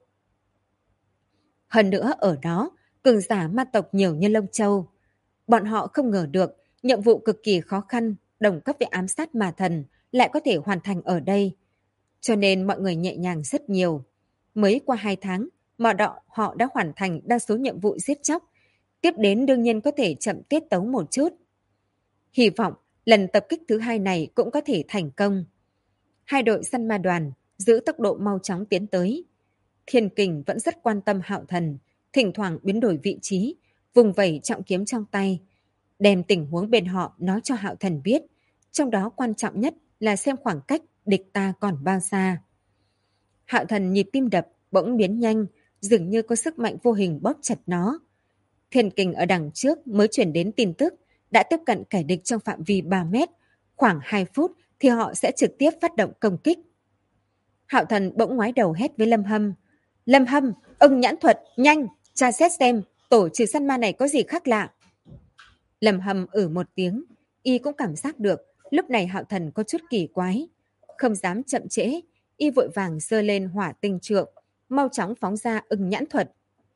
Speaker 1: Hơn nữa ở đó, cường giả ma tộc nhiều như lông châu. Bọn họ không ngờ được, nhiệm vụ cực kỳ khó khăn, đồng cấp với ám sát ma thần, lại có thể hoàn thành ở đây. Cho nên mọi người nhẹ nhàng rất nhiều. Mới qua 2 tháng, họ đã hoàn thành đa số nhiệm vụ giết chóc. Tiếp đến đương nhiên có thể chậm tiết tấu một chút. Hy vọng lần tập kích thứ 2 này cũng có thể thành công. Hai đội săn ma đoàn giữ tốc độ mau chóng tiến tới. Thiên Kình vẫn rất quan tâm Hạo Thần, thỉnh thoảng biến đổi vị trí, vùng vẩy trọng kiếm trong tay, đem tình huống bên họ nói cho Hạo Thần biết, trong đó quan trọng nhất là xem khoảng cách địch ta còn bao xa. Hạo Thần nhịp tim đập bỗng biến nhanh, dường như có sức mạnh vô hình bóp chặt nó. Thiên Kình ở đằng trước mới chuyển đến tin tức, đã tiếp cận kẻ địch trong phạm vi 3 mét, khoảng 2 phút thì họ sẽ trực tiếp phát động công kích. Hạo Thần bỗng ngoái đầu hét với Lâm Hâm. Lâm Hâm, ông nhãn thuật, nhanh, tra xét xem, tổ trừ săn ma này có gì khác lạ. Lâm Hâm một tiếng, y cũng cảm giác được, lúc này Hạo Thần có chút kỳ quái. Không dám chậm trễ, y vội vàng giơ lên hỏa tinh trượng, mau chóng phóng ra ưng nhãn thuật.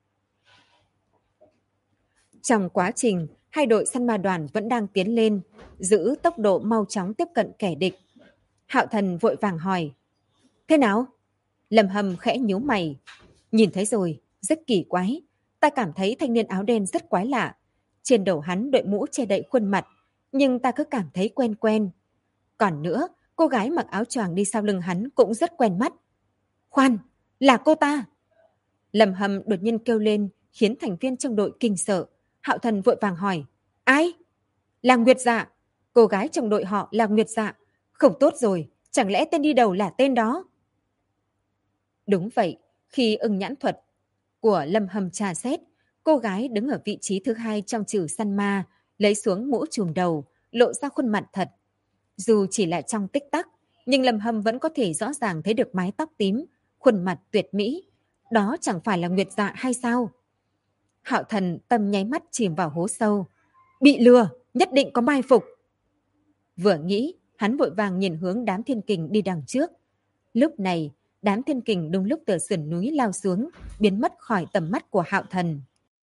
Speaker 1: Trong quá trình, hai đội săn ma đoàn vẫn đang tiến lên, giữ tốc độ mau chóng tiếp cận kẻ địch. Hạo Thần vội vàng hỏi, thế nào? Lâm Hâm khẽ nhíu mày. Nhìn thấy rồi, rất kỳ quái. Ta cảm thấy thanh niên áo đen rất quái lạ. Trên đầu hắn đội mũ che đậy khuôn mặt, nhưng ta cứ cảm thấy quen quen. Còn nữa, cô gái mặc áo choàng đi sau lưng hắn cũng rất quen mắt. Khoan, là cô ta! Lâm Hâm đột nhiên kêu lên, khiến thành viên trong đội kinh sợ. Hạo Thần vội vàng hỏi, ai? Là Nguyệt Dạ. Cô gái trong đội họ là Nguyệt Dạ. Không tốt rồi, chẳng lẽ tên đi đầu là tên đó? Đúng vậy, khi ưng nhãn thuật của Lâm Hâm tra xét, cô gái đứng ở vị trí thứ 2 trong trừ săn ma, lấy xuống mũ trùm đầu, lộ ra khuôn mặt thật. Dù chỉ là trong tích tắc, nhưng Lâm Hâm vẫn có thể rõ ràng thấy được mái tóc tím, khuôn mặt tuyệt mỹ. Đó chẳng phải là Nguyệt Dạ hay sao? Hạo Thần tâm nháy mắt chìm vào hố sâu. Bị lừa, nhất định có mai phục. Vừa nghĩ, hắn vội vàng nhìn hướng đám thiên kình đi đằng trước. Lúc này, đám thiên kình đúng lúc từ sườn núi lao xuống, biến mất khỏi tầm mắt của Hạo Thần.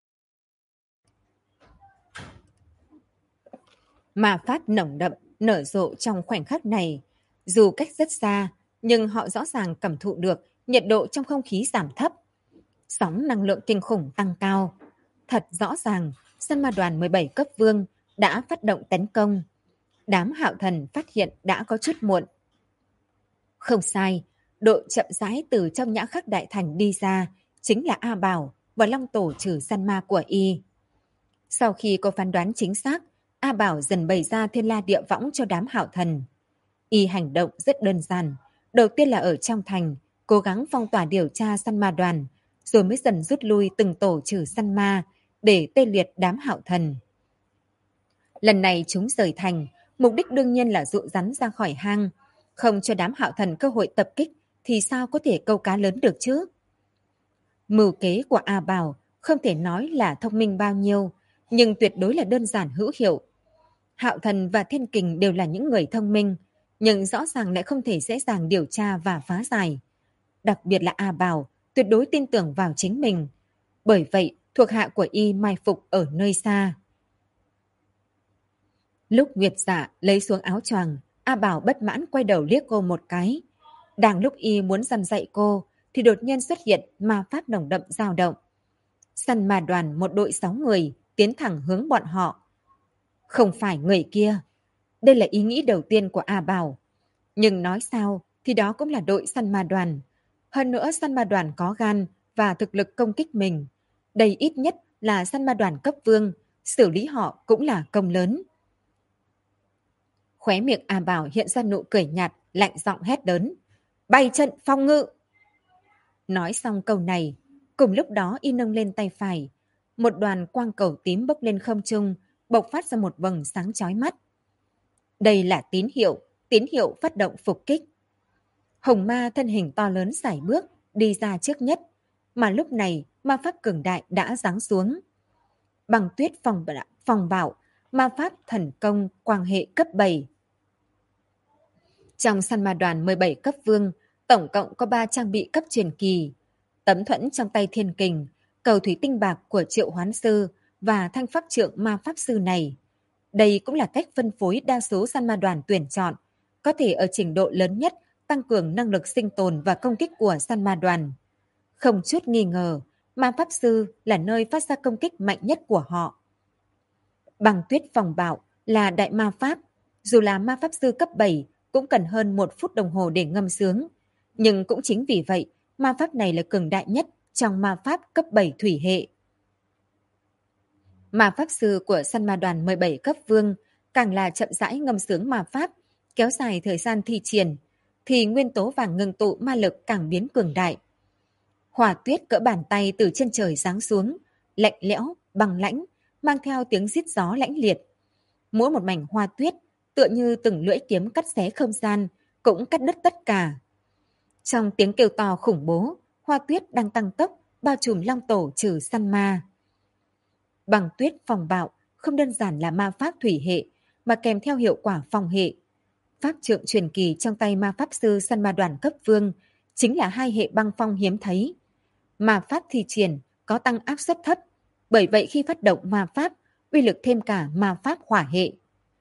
Speaker 1: Ma pháp nồng đậm, nở rộ trong khoảnh khắc này. Dù cách rất xa, nhưng họ rõ ràng cảm thụ được nhiệt độ trong không khí giảm thấp. Sóng năng lượng kinh khủng tăng cao. Thật rõ ràng, săn ma đoàn 17 cấp vương đã phát động tấn công. Đám Hạo Thần phát hiện đã có chút muộn. Không sai, đội chậm rãi từ trong nhã khắc đại thành đi ra, chính là A Bảo và long tổ trừ săn ma của y. Sau khi có phán đoán chính xác, A Bảo dần bày ra thiên la địa võng cho đám hạo thần. Y hành động rất đơn giản. Đầu tiên là ở trong thành, cố gắng phong tỏa điều tra săn ma đoàn, rồi mới dần rút lui từng tổ trừ săn ma để tê liệt đám hạo thần. Lần này chúng rời thành, mục đích đương nhiên là dụ rắn ra khỏi hang. Không cho đám hạo thần cơ hội tập kích thì sao có thể câu cá lớn được chứ? Mưu kế của A Bảo không thể nói là thông minh bao nhiêu, nhưng tuyệt đối là đơn giản hữu hiệu. Hạo Thần và Thiên Kình đều là những người thông minh, nhưng rõ ràng lại không thể dễ dàng điều tra và phá giải. Đặc biệt là A Bảo, tuyệt đối tin tưởng vào chính mình. Bởi vậy, thuộc hạ của y mai phục ở nơi xa. Lúc Nguyệt Dạ lấy xuống áo choàng, A Bảo bất mãn quay đầu liếc cô một cái. Đang lúc y muốn dằn dạy cô, thì đột nhiên xuất hiện ma pháp nồng đậm dao động. Săn ma đoàn một đội 6 người tiến thẳng hướng bọn họ. Không phải người kia. Đây là ý nghĩ đầu tiên của A Bảo. Nhưng nói sao thì đó cũng là đội săn ma đoàn. Hơn nữa săn ma đoàn có gan và thực lực công kích mình. Đây ít nhất là săn ma đoàn cấp vương, xử lý họ cũng là công lớn. Khóe miệng A Bảo hiện ra nụ cười nhạt, lạnh giọng hét lớn. Bày trận phòng ngự! Nói xong câu này, cùng lúc đó y nâng lên tay phải. Một đoàn quang cầu tím bốc lên không trung, bộc phát ra một vầng sáng chói mắt. Đây là tín hiệu phát động phục kích. Hồng ma thân hình to lớn sải bước, đi ra trước nhất, mà lúc này ma pháp cường đại đã giáng xuống. Băng tuyết phòng bạo, ma pháp thần công quang hệ cấp 7. Trong săn ma đoàn 17 cấp vương, tổng cộng có 3 trang bị cấp truyền kỳ. Tấm thuẫn trong tay Thiên Kình, cầu thủy tinh bạc của Triệu Hoán Sư và thanh pháp trượng ma pháp sư này. Đây cũng là cách phân phối đa số săn ma đoàn tuyển chọn, có thể ở trình độ lớn nhất tăng cường năng lực sinh tồn và công kích của săn ma đoàn. Không chút nghi ngờ, ma pháp sư là nơi phát ra công kích mạnh nhất của họ. Băng tuyết phòng bạo là đại ma pháp, dù là ma pháp sư cấp 7 cũng cần hơn 1 phút đồng hồ để ngâm sướng. Nhưng cũng chính vì vậy, ma pháp này là cường đại nhất trong ma pháp cấp 7 thủy hệ. Ma pháp sư của săn ma đoàn 17 cấp vương càng là chậm rãi ngâm sướng ma pháp, kéo dài thời gian thi triển, thì nguyên tố vàng ngưng tụ ma lực càng biến cường đại. Hỏa tuyết cỡ bàn tay từ trên trời giáng xuống, lạnh lẽo, băng lãnh, mang theo tiếng rít gió lãnh liệt. Mỗi một mảnh hoa tuyết, tựa như từng lưỡi kiếm cắt xé không gian, cũng cắt đứt tất cả. Trong tiếng kêu to khủng bố, hoa tuyết đang tăng tốc, bao trùm long tổ trừ săn ma. Băng tuyết phòng bạo không đơn giản là ma pháp thủy hệ, mà kèm theo hiệu quả phòng hệ. Pháp trượng truyền kỳ trong tay ma pháp sư săn ma đoàn cấp vương chính là 2 hệ băng phong hiếm thấy. Ma pháp thi triển có tăng áp suất thấp, bởi vậy khi phát động ma pháp, uy lực thêm cả ma pháp hỏa hệ.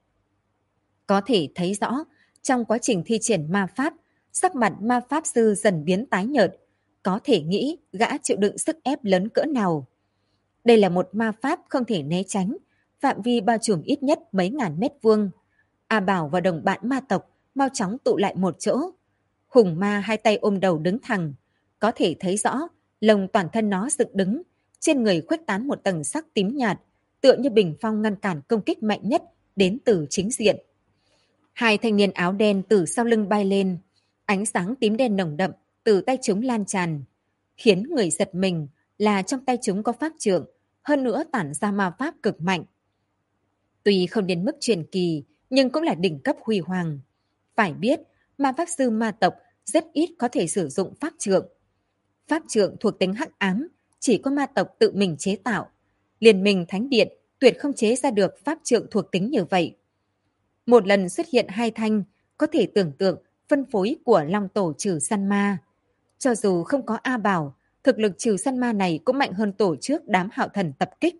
Speaker 1: Có thể thấy rõ, trong quá trình thi triển ma pháp, sắc mặt ma pháp sư dần biến tái nhợt, có thể nghĩ gã chịu đựng sức ép lớn cỡ nào. Đây là một ma pháp không thể né tránh, phạm vi bao trùm ít nhất mấy ngàn mét vuông. A Bảo và đồng bạn ma tộc mau chóng tụ lại một chỗ. Hùng ma 2 tay ôm đầu đứng thẳng, có thể thấy rõ lồng toàn thân nó dựng đứng, trên người khuếch tán một tầng sắc tím nhạt, tựa như bình phong ngăn cản công kích mạnh nhất đến từ chính diện. 2 thanh niên áo đen từ sau lưng bay lên, ánh sáng tím đen nồng đậm từ tay chúng lan tràn, khiến người giật mình là trong tay chúng có pháp trượng, hơn nữa tản ra ma pháp cực mạnh. Tuy không đến mức truyền kỳ, nhưng cũng là đỉnh cấp huy hoàng. Phải biết, ma pháp sư ma tộc rất ít có thể sử dụng pháp trượng. Pháp trượng thuộc tính hắc ám, chỉ có ma tộc tự mình chế tạo. Liên minh Thánh Điện tuyệt không chế ra được pháp trượng thuộc tính như vậy. Một lần xuất hiện 2 thanh, có thể tưởng tượng phân phối của long tổ trừ săn ma. Cho dù không có A Bảo, thực lực trừ săn ma này cũng mạnh hơn tổ trước đám hạo thần tập kích.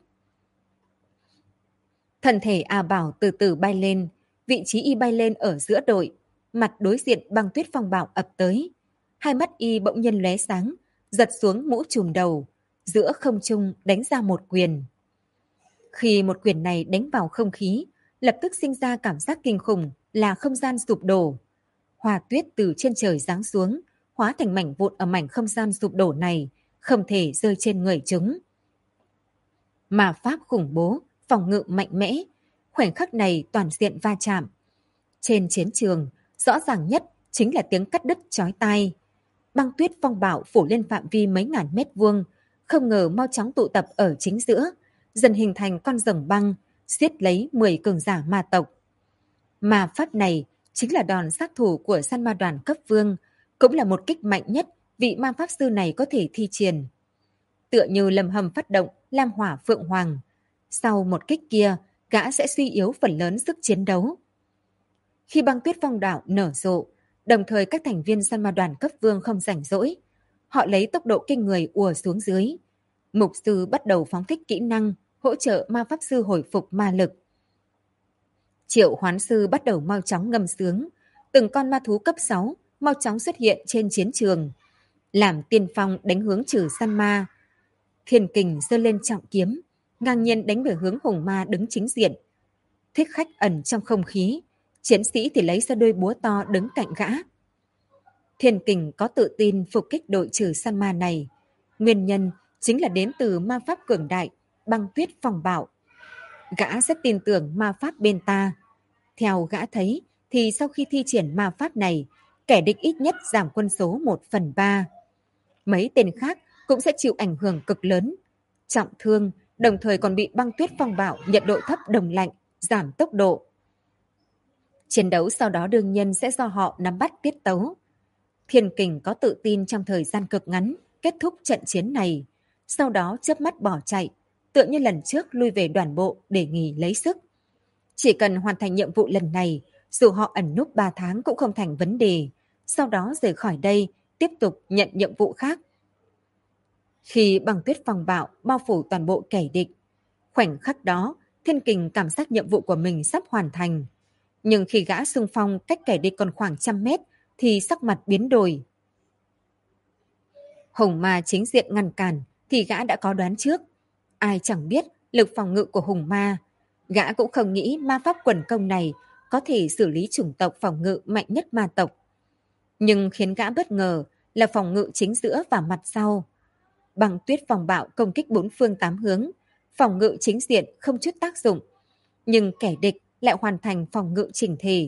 Speaker 1: Thân thể A Bảo từ từ bay lên, vị trí y bay lên ở giữa đội, mặt đối diện băng tuyết phong bạo ập tới. 2 mắt y bỗng nhiên lóe sáng, giật xuống mũ trùm đầu, giữa không trung đánh ra một quyền. Khi một quyền này đánh vào không khí, lập tức sinh ra cảm giác kinh khủng là không gian sụp đổ. Hoa tuyết từ trên trời giáng xuống, hóa thành mảnh vụn ở mảnh không gian sụp đổ này, không thể rơi trên người chúng. Ma pháp khủng bố, phòng ngự mạnh mẽ, khoảnh khắc này toàn diện va chạm. Trên chiến trường, rõ ràng nhất chính là tiếng cắt đứt chói tai. Băng tuyết phong bạo phủ lên phạm vi mấy ngàn mét vuông, không ngờ mau chóng tụ tập ở chính giữa, dần hình thành con rồng băng, siết lấy 10 cường giả ma tộc. Ma pháp này chính là đòn sát thủ của săn ma đoàn cấp vương, cũng là một kích mạnh nhất vị ma pháp sư này có thể thi triển. Tựa như Lâm Hâm phát động Lam Hỏa Phượng Hoàng, sau một kích kia, gã sẽ suy yếu phần lớn sức chiến đấu. Khi băng tuyết phong đảo nở rộ, đồng thời các thành viên săn ma đoàn cấp vương không rảnh rỗi, họ lấy tốc độ kinh người ùa xuống dưới. Mục sư bắt đầu phóng thích kỹ năng hỗ trợ ma pháp sư hồi phục ma lực. Triệu hoán sư bắt đầu mau chóng ngâm sướng, từng con ma thú cấp 6 mau chóng xuất hiện trên chiến trường, làm tiên phong đánh hướng trừ săn ma. Thiên Kình giơ lên trọng kiếm, ngang nhiên đánh về hướng hùng ma đứng chính diện. Thích Khách ẩn trong không khí, chiến sĩ thì lấy ra đôi búa to đứng cạnh gã. Thiên Kình có tự tin phục kích đội trừ săn ma này. Nguyên nhân chính là đến từ ma pháp cường đại, băng tuyết phong bạo. Gã rất tin tưởng ma pháp bên ta. Theo gã thấy, thì sau khi thi triển ma pháp này, kẻ địch ít nhất giảm quân số 1/3. Mấy tên khác cũng sẽ chịu ảnh hưởng cực lớn, trọng thương, đồng thời còn bị băng tuyết phong bạo nhiệt độ thấp đông lạnh, giảm tốc độ. Chiến đấu sau đó đương nhiên sẽ do họ nắm bắt tiết tấu. Thiên Kình có tự tin trong thời gian cực ngắn kết thúc trận chiến này, sau đó chớp mắt bỏ chạy, tựa như lần trước lui về đoàn bộ để nghỉ lấy sức. Chỉ cần hoàn thành nhiệm vụ lần này, dù họ ẩn núp 3 tháng cũng không thành vấn đề, sau đó rời khỏi đây, tiếp tục nhận nhiệm vụ khác. Khi băng tuyết phong bạo bao phủ toàn bộ kẻ địch, khoảnh khắc đó, Thiên Kình cảm giác nhiệm vụ của mình sắp hoàn thành. Nhưng khi gã xung phong cách kẻ địch còn khoảng 100 mét, thì sắc mặt biến đổi. Hùng ma chính diện ngăn cản, thì gã đã có đoán trước. Ai chẳng biết lực phòng ngự của hùng ma. Gã cũng không nghĩ ma pháp quần công này có thể xử lý chủng tộc phòng ngự mạnh nhất ma tộc. Nhưng khiến gã bất ngờ là phòng ngự chính giữa và mặt sau. Băng tuyết phong bạo công kích 4 phương 8 hướng, phòng ngự chính diện không chút tác dụng. Nhưng kẻ địch lại hoàn thành phòng ngự chỉnh thể.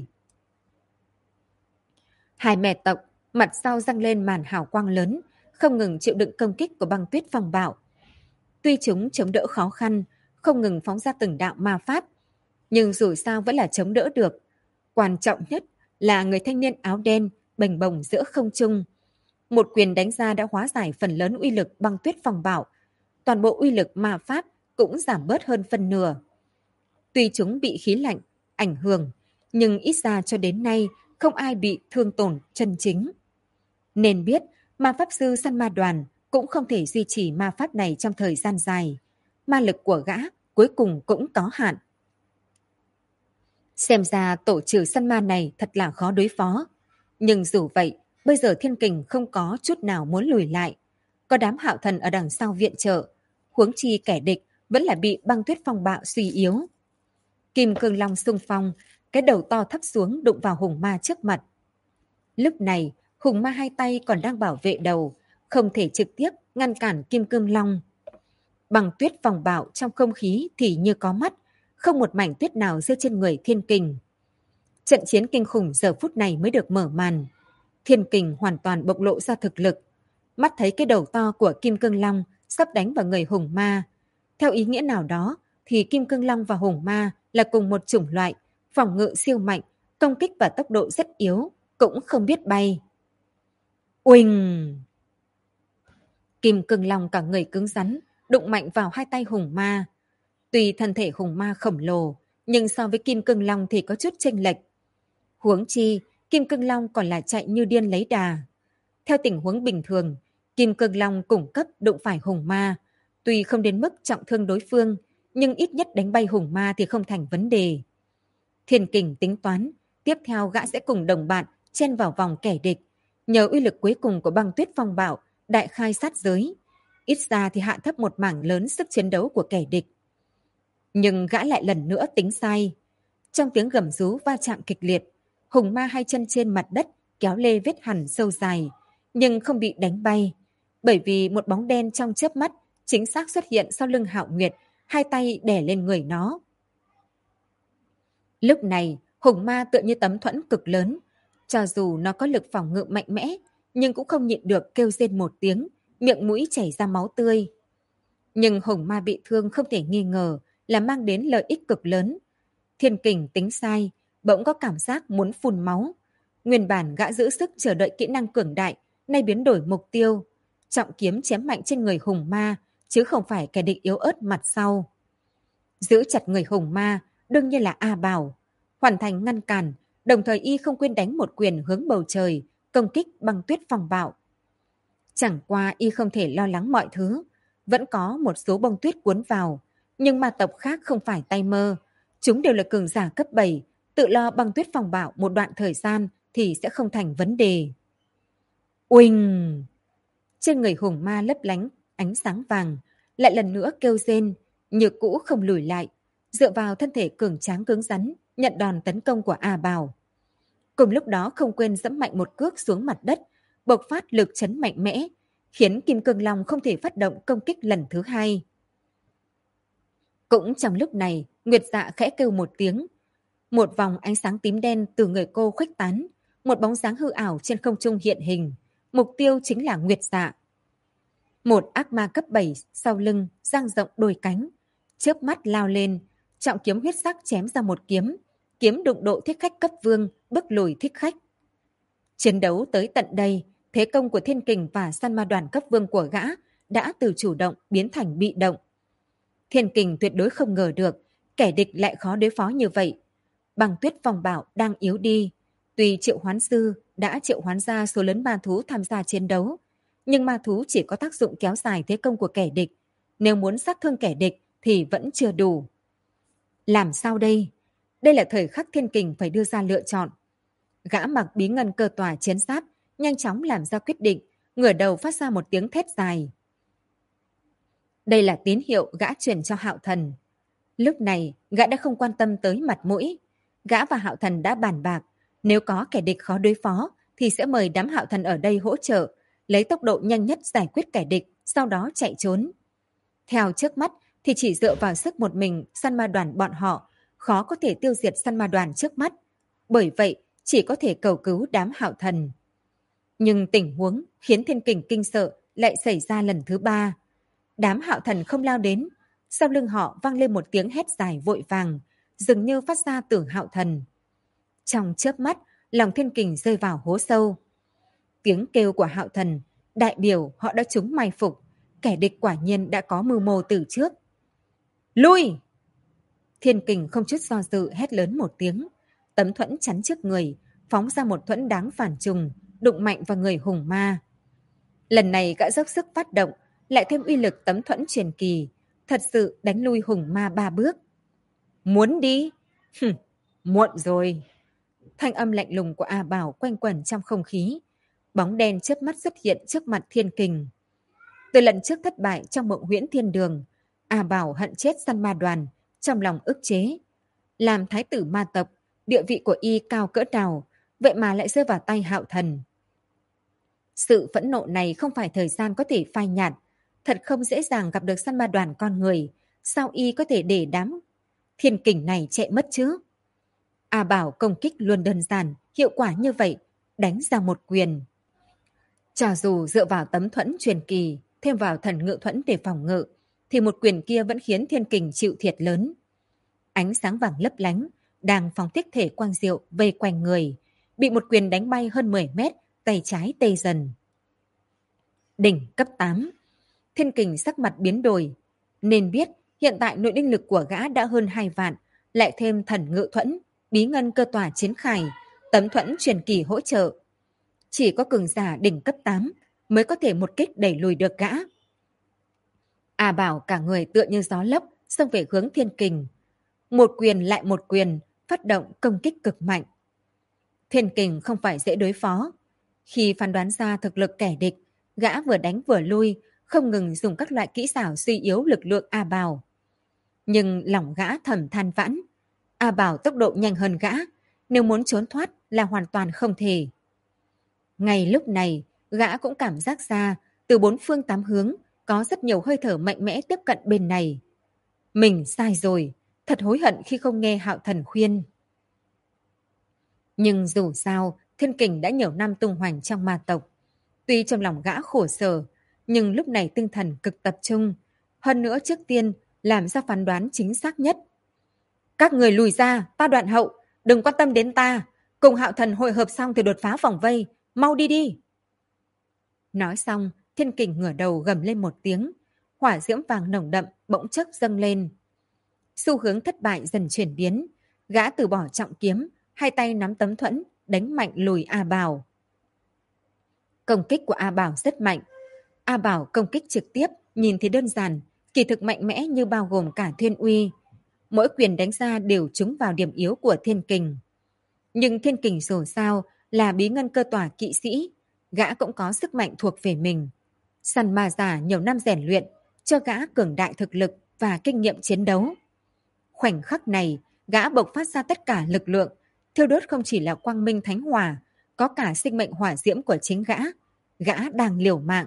Speaker 1: Hai mẹ tộc, mặt sau răng lên màn hào quang lớn, không ngừng chịu đựng công kích của băng tuyết phong bạo. Tuy chúng chống đỡ khó khăn, không ngừng phóng ra từng đạo ma pháp, nhưng dù sao vẫn là chống đỡ được. Quan trọng nhất là người thanh niên áo đen bềnh bồng giữa không trung. Một quyền đánh ra đã hóa giải phần lớn uy lực băng tuyết phong bạo. Toàn bộ uy lực ma pháp cũng giảm bớt hơn phân nửa. Tuy chúng bị khí lạnh ảnh hưởng, nhưng ít ra cho đến nay không ai bị thương tổn chân chính. Nên biết, ma pháp sư săn ma đoàn cũng không thể duy trì ma pháp này trong thời gian dài. Ma lực của gã cuối cùng cũng có hạn. Xem ra tổ trừ săn ma này thật là khó đối phó. Nhưng dù vậy, bây giờ Thiên Kình không có chút nào muốn lùi lại. Có đám hạo thần ở đằng sau viện trợ, huống chi kẻ địch vẫn là bị băng tuyết phong bạo suy yếu. Kim Cương Long xung phong, cái đầu to thấp xuống đụng vào hùng ma trước mặt. Lúc này, hùng ma hai tay còn đang bảo vệ đầu, không thể trực tiếp ngăn cản Kim Cương Long. Băng tuyết phong bạo trong không khí thì như có mắt, không một mảnh tuyết nào rơi trên người Thiên Kình. Trận chiến kinh khủng giờ phút này mới được mở màn. Thiên Kình hoàn toàn bộc lộ ra thực lực. Mắt thấy cái đầu to của Kim Cương Long sắp đánh vào người hùng ma. Theo ý nghĩa nào đó, thì Kim Cương Long và hùng ma là cùng một chủng loại, phòng ngự siêu mạnh, công kích và tốc độ rất yếu, cũng không biết bay. Uỳnh! Kim Cương Long cả người cứng rắn, đụng mạnh vào hai tay hùng ma. Tuy thân thể hùng ma khổng lồ, nhưng so với Kim Cương Long thì có chút chênh lệch. Huống chi, Kim Cương Long còn là chạy như điên lấy đà. Theo tình huống bình thường, Kim Cương Long cung cấp đụng phải hùng ma. Tuy không đến mức trọng thương đối phương, nhưng ít nhất đánh bay hùng ma thì không thành vấn đề. Thiên Kình tính toán, tiếp theo gã sẽ cùng đồng bạn chen vào vòng kẻ địch. Nhờ uy lực cuối cùng của băng tuyết phong bạo, đại khai sát giới. Ít ra thì hạ thấp một mảng lớn sức chiến đấu của kẻ địch. Nhưng gã lại lần nữa tính sai. Trong tiếng gầm rú va chạm kịch liệt, hùng ma hai chân trên mặt đất kéo lê vết hằn sâu dài, nhưng không bị đánh bay. Bởi vì một bóng đen trong chớp mắt chính xác xuất hiện sau lưng Hạo Nguyệt, hai tay đè lên người nó. Lúc này, hùng ma tựa như tấm thuẫn cực lớn. Cho dù nó có lực phòng ngự mạnh mẽ, nhưng cũng không nhịn được kêu rên một tiếng, miệng mũi chảy ra máu tươi. Nhưng hùng ma bị thương không thể nghi ngờ là mang đến lợi ích cực lớn. Thiên Kình tính sai, bỗng có cảm giác muốn phun máu. Nguyên bản gã giữ sức chờ đợi kỹ năng cường đại, nay biến đổi mục tiêu. Trọng kiếm chém mạnh trên người hùng ma, chứ không phải kẻ địch yếu ớt mặt sau. Giữ chặt người hùng ma, đương nhiên là A Bảo. Hoàn thành ngăn cản, đồng thời y không quên đánh một quyền hướng bầu trời, công kích băng tuyết phong bạo. Chẳng qua y không thể lo lắng mọi thứ. Vẫn có một số bông tuyết cuốn vào, nhưng ma tộc khác không phải tay mơ. Chúng đều là cường giả cấp 7, tự lo băng tuyết phong bạo một đoạn thời gian thì sẽ không thành vấn đề. Uỳnh! Trên người hùng ma lấp lánh ánh sáng vàng, lại lần nữa kêu rên, như cũ không lùi lại, dựa vào thân thể cường tráng cứng rắn, nhận đòn tấn công của A Bảo. Cùng lúc đó không quên dẫm mạnh một cước xuống mặt đất, bộc phát lực chấn mạnh mẽ, khiến Kim Cương Long không thể phát động công kích lần thứ hai. Cũng trong lúc này, Nguyệt Dạ khẽ kêu một tiếng. Một vòng ánh sáng tím đen từ người cô khuếch tán, một bóng dáng hư ảo trên không trung hiện hình. Mục tiêu chính là Nguyệt Dạ. Một ác ma cấp 7 sau lưng, dang rộng đôi cánh. Chớp mắt lao lên, trọng kiếm huyết sắc chém ra một kiếm. Kiếm đụng độ thích khách cấp vương, bước lùi thích khách. Chiến đấu tới tận đây, thế công của Thiên Kình và săn ma đoàn cấp vương của gã đã từ chủ động biến thành bị động. Thiên Kình tuyệt đối không ngờ được, kẻ địch lại khó đối phó như vậy. Băng tuyết phong bạo đang yếu đi. Tuy triệu hoán sư đã triệu hoán ra số lớn ma thú tham gia chiến đấu, nhưng ma thú chỉ có tác dụng kéo dài thế công của kẻ địch. Nếu muốn sát thương kẻ địch thì vẫn chưa đủ. Làm sao đây? Đây là thời khắc Thiên Kình phải đưa ra lựa chọn. Gã mặc bí ngân cơ tòa chiến giáp, nhanh chóng làm ra quyết định, ngửa đầu phát ra một tiếng thét dài. Đây là tín hiệu gã truyền cho Hạo Thần. Lúc này, gã đã không quan tâm tới mặt mũi. Gã và Hạo Thần đã bàn bạc, nếu có kẻ địch khó đối phó, thì sẽ mời đám Hạo Thần ở đây hỗ trợ, lấy tốc độ nhanh nhất giải quyết kẻ địch, sau đó chạy trốn. Theo trước mắt, thì chỉ dựa vào sức một mình săn ma đoàn bọn họ, khó có thể tiêu diệt săn ma đoàn trước mắt. Bởi vậy, chỉ có thể cầu cứu đám Hạo Thần. Nhưng tình huống khiến Thiên Kình kinh sợ lại xảy ra lần thứ 3. Đám Hạo Thần không lao đến, sau lưng họ vang lên một tiếng hét dài vội vàng, dường như phát ra từ Hạo Thần. Trong chớp mắt, lòng Thiên Kình rơi vào hố sâu. Tiếng kêu của Hạo Thần đại biểu họ đã trúng mai phục, kẻ địch quả nhiên đã có mưu mô từ trước. Lui! Thiên Kình không chút do dự hét lớn một tiếng, tấm thuẫn chắn trước người, phóng ra một thuẫn đáng phản trùng, đụng mạnh vào người hùng ma. Lần này gã dốc sức phát động, lại thêm uy lực tấm thuẫn truyền kỳ, thật sự đánh lui hùng ma 3 bước. Muốn đi? Muộn rồi. Thanh âm lạnh lùng của A Bảo quanh quẩn trong không khí. Bóng đen chớp mắt xuất hiện trước mặt Thiên Kình. Từ lần trước thất bại trong Mộng Huyễn Thiên Đường, A Bảo hận chết săn ma đoàn, trong lòng ức chế. Làm thái tử ma tộc, địa vị của y cao cỡ nào, vậy mà lại rơi vào tay Hạo Thần. Sự phẫn nộ này không phải thời gian có thể phai nhạt, thật không dễ dàng gặp được săn ma đoàn con người, sao y có thể để đám Thiên Kình này chạy mất chứ? A Bảo công kích luôn đơn giản, hiệu quả như vậy, đánh ra một quyền. Cho dù dựa vào tấm thuẫn truyền kỳ, thêm vào thần ngự thuẫn để phòng ngự, thì một quyền kia vẫn khiến Thiên Kình chịu thiệt lớn. Ánh sáng vàng lấp lánh, đang phóng thích thể quang diệu vây quanh người, bị một quyền đánh bay hơn 10 mét, tay trái tê dần. Đỉnh cấp 8. Thiên Kình sắc mặt biến đổi, nên biết hiện tại nội linh lực của gã đã hơn 2 vạn, lại thêm thần ngự thuẫn, bí ngân cơ tòa chiến khải, tấm thuẫn truyền kỳ hỗ trợ. Chỉ có cường giả đỉnh cấp 8 mới có thể một kích đẩy lùi được gã. A Bảo cả người tựa như gió lốc xông về hướng Thiên Kình. Một quyền lại một quyền, phát động công kích cực mạnh. Thiên Kình không phải dễ đối phó. Khi phán đoán ra thực lực kẻ địch, gã vừa đánh vừa lui, không ngừng dùng các loại kỹ xảo suy yếu lực lượng A Bảo. Nhưng lòng gã thầm than vãn. A Bảo tốc độ nhanh hơn gã, nếu muốn trốn thoát là hoàn toàn không thể. Ngay lúc này, gã cũng cảm giác ra từ 4 phương 8 hướng có rất nhiều hơi thở mạnh mẽ tiếp cận bên này. Mình sai rồi, thật hối hận khi không nghe Hạo Thần khuyên. Nhưng dù sao, Thiên Kình đã nhiều năm tung hoành trong ma tộc. Tuy trong lòng gã khổ sở, nhưng lúc này tinh thần cực tập trung. Hơn nữa trước tiên, làm ra phán đoán chính xác nhất. Các người lùi ra, ta đoạn hậu, đừng quan tâm đến ta. Cùng Hạo Thần hội hợp xong thì đột phá vòng vây, mau đi đi. Nói xong, Thiên Kình ngửa đầu gầm lên một tiếng. Hỏa diễm vàng nồng đậm bỗng chốc dâng lên. Xu hướng thất bại dần chuyển biến. Gã từ bỏ trọng kiếm, hai tay nắm tấm thuẫn, đánh mạnh lùi A Bảo. Công kích của A Bảo rất mạnh. A Bảo công kích trực tiếp, nhìn thì đơn giản, kỳ thực mạnh mẽ như bao gồm cả thiên uy. Mỗi quyền đánh ra đều trúng vào điểm yếu của Thiên Kình. Nhưng Thiên Kình dù sao là bí ngân cơ tỏa kỵ sĩ, gã cũng có sức mạnh thuộc về mình. Săn ma giả nhiều năm rèn luyện, cho gã cường đại thực lực và kinh nghiệm chiến đấu. Khoảnh khắc này, gã bộc phát ra tất cả lực lượng, thiêu đốt không chỉ là quang minh thánh hỏa, có cả sinh mệnh hỏa diễm của chính gã. Gã đang liều mạng.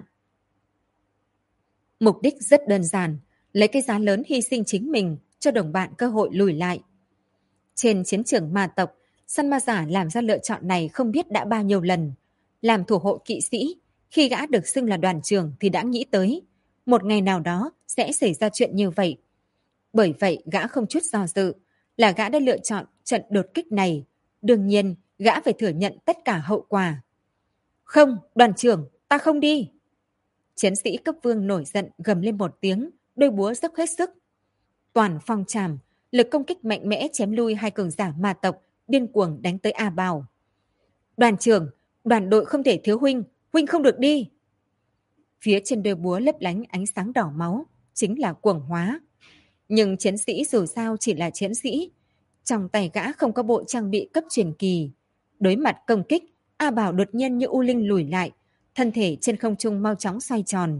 Speaker 1: Mục đích rất đơn giản, lấy cái giá lớn hy sinh chính mình cho đồng bạn cơ hội lùi lại. Trên chiến trường ma tộc, săn ma giả làm ra lựa chọn này không biết đã bao nhiêu lần. Làm thủ hộ kỵ sĩ, khi gã được xưng là đoàn trưởng thì đã nghĩ tới, một ngày nào đó sẽ xảy ra chuyện như vậy. Bởi vậy gã không chút do dự, là gã đã lựa chọn trận đột kích này. Đương nhiên, gã phải thừa nhận tất cả hậu quả. Không, đoàn trưởng, ta không đi. Chiến sĩ cấp vương nổi giận gầm lên một tiếng, đôi búa dốc hết sức. Toàn phong trảm, lực công kích mạnh mẽ chém lui hai cường giả ma tộc, điên cuồng đánh tới A Bảo. Đoàn trưởng, đoàn đội không thể thiếu huynh, huynh không được đi. Phía trên đôi búa lấp lánh ánh sáng đỏ máu, chính là cuồng hóa. Nhưng chiến sĩ dù sao chỉ là chiến sĩ. Trong tay gã không có bộ trang bị cấp truyền kỳ. Đối mặt công kích, A Bảo đột nhiên như u linh lùi lại, thân thể trên không trung mau chóng xoay tròn.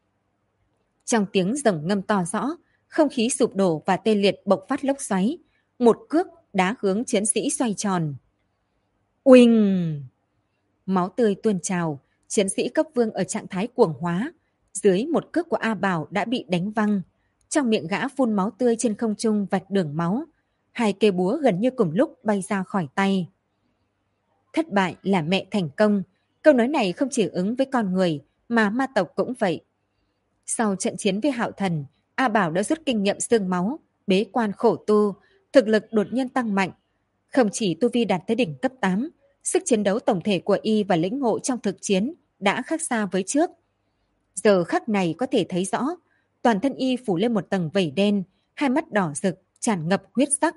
Speaker 1: Trong tiếng rồng ngâm to rõ, không khí sụp đổ và tê liệt bộc phát lốc xoáy. Một cước đá hướng chiến sĩ xoay tròn. Uỳnh! Máu tươi tuôn trào, chiến sĩ cấp vương ở trạng thái cuồng hóa. Dưới một cước của A Bảo đã bị đánh văng. Trong miệng gã phun máu tươi trên không trung vạch đường máu. Hai cây búa gần như cùng lúc bay ra khỏi tay. Thất bại là mẹ thành công. Câu nói này không chỉ ứng với con người, mà ma tộc cũng vậy. Sau trận chiến với Hạo Thần, A Bảo đã rút kinh nghiệm xương máu, bế quan khổ tu, thực lực đột nhiên tăng mạnh. Không chỉ tu vi đạt tới đỉnh cấp 8, sức chiến đấu tổng thể của y và lĩnh ngộ trong thực chiến đã khác xa với trước. Giờ khắc này có thể thấy rõ, toàn thân y phủ lên một tầng vẩy đen, hai mắt đỏ rực, tràn ngập huyết sắc.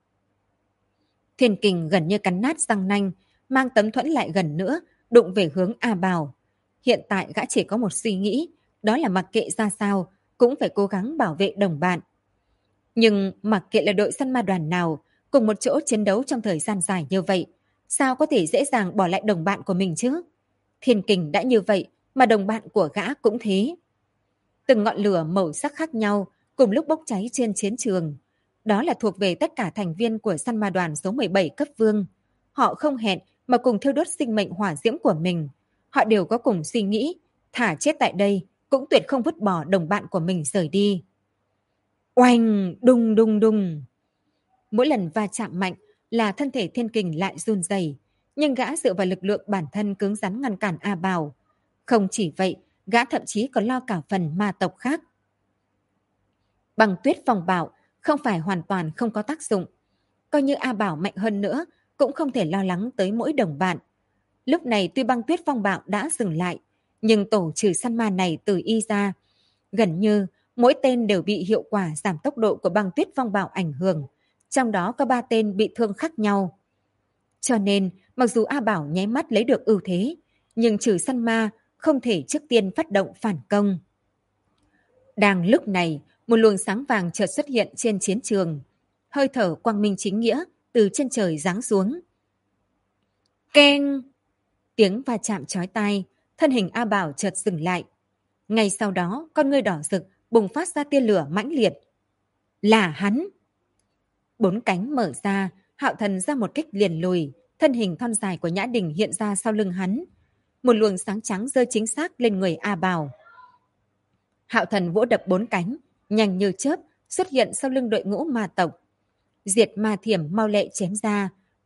Speaker 1: Thiên Kình gần như cắn nát răng nanh, mang tấm thuẫn lại gần nữa, đụng về hướng A Bảo. Hiện tại gã chỉ có một suy nghĩ, đó là mặc kệ ra sao, cũng phải cố gắng bảo vệ đồng bạn. Nhưng mặc kệ là đội săn ma đoàn nào, cùng một chỗ chiến đấu trong thời gian dài như vậy, sao có thể dễ dàng bỏ lại đồng bạn của mình chứ? Thiên Kình đã như vậy, mà đồng bạn của gã cũng thế. Từng ngọn lửa màu sắc khác nhau, cùng lúc bốc cháy trên chiến trường. Đó là thuộc về tất cả thành viên của săn ma đoàn số 17 cấp vương. Họ không hẹn mà cùng thiêu đốt sinh mệnh hỏa diễm của mình. Họ đều có cùng suy nghĩ, thả chết tại đây, cũng tuyệt không vứt bỏ đồng bạn của mình rời đi. Oanh, đùng đùng đùng. Mỗi lần va chạm mạnh là thân thể Thiên Kình lại run rẩy, nhưng gã dựa vào lực lượng bản thân cứng rắn ngăn cản A Bảo. Không chỉ vậy, gã thậm chí còn lo cả phần ma tộc khác. Băng tuyết phong bạo không phải hoàn toàn không có tác dụng. Coi như A Bảo mạnh hơn nữa, cũng không thể lo lắng tới mỗi đồng bạn. Lúc này tuy băng tuyết phong bạo đã dừng lại, nhưng tổ trừ săn ma này từ y ra. Gần như mỗi tên đều bị hiệu quả giảm tốc độ của băng tuyết phong bạo ảnh hưởng. Trong đó có 3 tên bị thương khác nhau. Cho nên, mặc dù A Bảo nháy mắt lấy được ưu thế, nhưng trừ săn ma không thể trước tiên phát động phản công. Đang lúc này, một luồng sáng vàng chợt xuất hiện trên chiến trường. Hơi thở quang minh chính nghĩa từ trên trời giáng xuống. Keng! Tiếng va chạm chói tai, thân hình A Bảo chợt dừng lại. Ngay sau đó, con ngươi đỏ rực bùng phát ra tia lửa mãnh liệt. Là hắn! 4 cánh mở ra, Hạo Thần ra một kích liền lùi, thân hình thon dài của Nhã Đình hiện ra sau lưng hắn. Một luồng sáng trắng rơi chính xác lên người A Bảo. Hạo Thần vỗ đập 4 cánh, nhanh như chớp, xuất hiện sau lưng đội ngũ ma tộc. Diệt ma thiểm mau lẹ chém ra,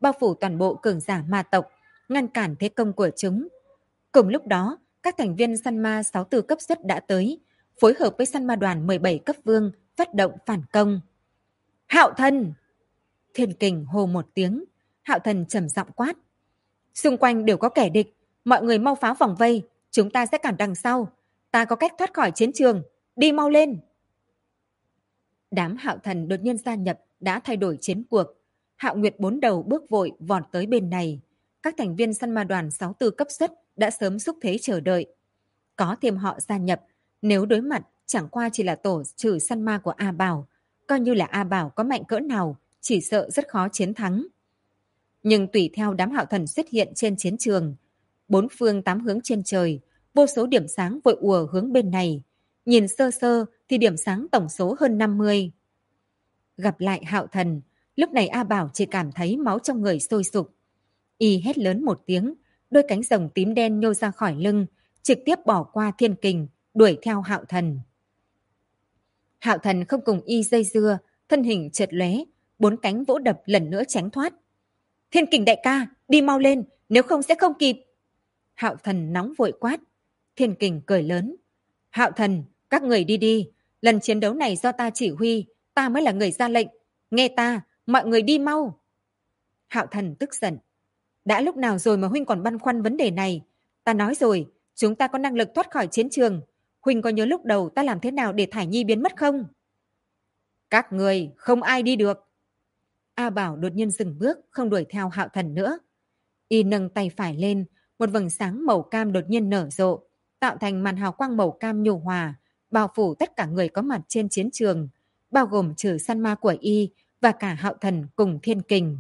Speaker 1: bao phủ toàn bộ cường giả ma tộc, ngăn cản thế công của chúng. Cùng lúc đó, các thành viên săn ma 64 cấp xuất đã tới, phối hợp với săn ma đoàn 17 cấp vương, phát động phản công. Hạo Thần! Thiên Kình hô một tiếng, Hạo Thần trầm giọng quát. Xung quanh đều có kẻ địch, mọi người mau phá vòng vây, chúng ta sẽ cản đằng sau. Ta có cách thoát khỏi chiến trường, đi mau lên! Đám Hạo Thần đột nhiên gia nhập đã thay đổi chiến cuộc. Hạo Nguyệt bốn đầu bước vội vọt tới bên này. Các thành viên săn ma đoàn 64 cấp xuất đã sớm xúc thế chờ đợi. Có thêm họ gia nhập, nếu đối mặt chẳng qua chỉ là tổ trừ săn ma của A Bảo. Coi như là A Bảo có mạnh cỡ nào, chỉ sợ rất khó chiến thắng. Nhưng tùy theo đám Hạo Thần xuất hiện trên chiến trường, 4 phương 8 hướng trên trời, vô số điểm sáng vội ùa hướng bên này. Nhìn sơ sơ thì điểm sáng tổng số hơn 50. Gặp lại Hạo Thần, lúc này A Bảo chỉ cảm thấy máu trong người sôi sục. Y hét lớn một tiếng, đôi cánh rồng tím đen nhô ra khỏi lưng, trực tiếp bỏ qua Thiên Kình, đuổi theo Hạo Thần. Hạo Thần không cùng Y dây dưa, thân hình chợt lóe, 4 cánh vỗ đập lần nữa tránh thoát. Thiên Kình đại ca, đi mau lên, nếu không sẽ không kịp. Hạo Thần nóng vội quát. Thiên Kình cười lớn. Hạo Thần, các người đi đi, lần chiến đấu này do ta chỉ huy, ta mới là người ra lệnh. Nghe ta, mọi người đi mau. Hạo Thần tức giận. Đã lúc nào rồi mà huynh còn băn khoăn vấn đề này? Ta nói rồi, chúng ta có năng lực thoát khỏi chiến trường. Huynh có nhớ lúc đầu ta làm thế nào để Thải Nhi biến mất không? Các người không ai đi được. A Bảo đột nhiên dừng bước, không đuổi theo Hạo Thần nữa. Y nâng tay phải lên, một vầng sáng màu cam đột nhiên nở rộ, tạo thành màn hào quang màu cam nhu hòa, bao phủ tất cả người có mặt trên chiến trường, bao gồm trừ săn ma của Y và cả Hạo Thần cùng Thiên Kình.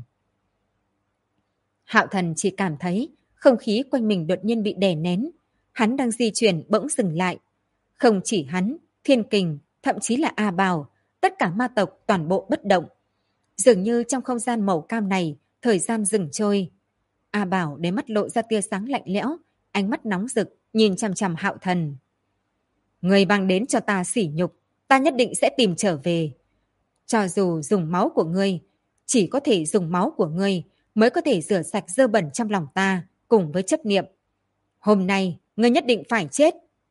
Speaker 1: Hạo Thần chỉ cảm thấy không khí quanh mình đột nhiên bị đè nén. Hắn đang di chuyển bỗng dừng lại. Không chỉ hắn, Thiên Kình, thậm chí là A Bảo, tất cả ma tộc toàn bộ bất động. Dường như trong không gian màu cam này, thời gian dừng trôi. A Bảo đáy mắt lộ ra tia sáng lạnh lẽo, ánh mắt nóng rực, nhìn chằm chằm Hạo Thần. Người mang đến cho ta sỉ nhục, ta nhất định sẽ tìm trở về. Cho dù dùng máu của ngươi, chỉ có thể dùng máu của ngươi mới có thể rửa sạch dơ bẩn trong lòng ta, cùng với chấp niệm. Hôm nay, ngươi nhất định phải chết.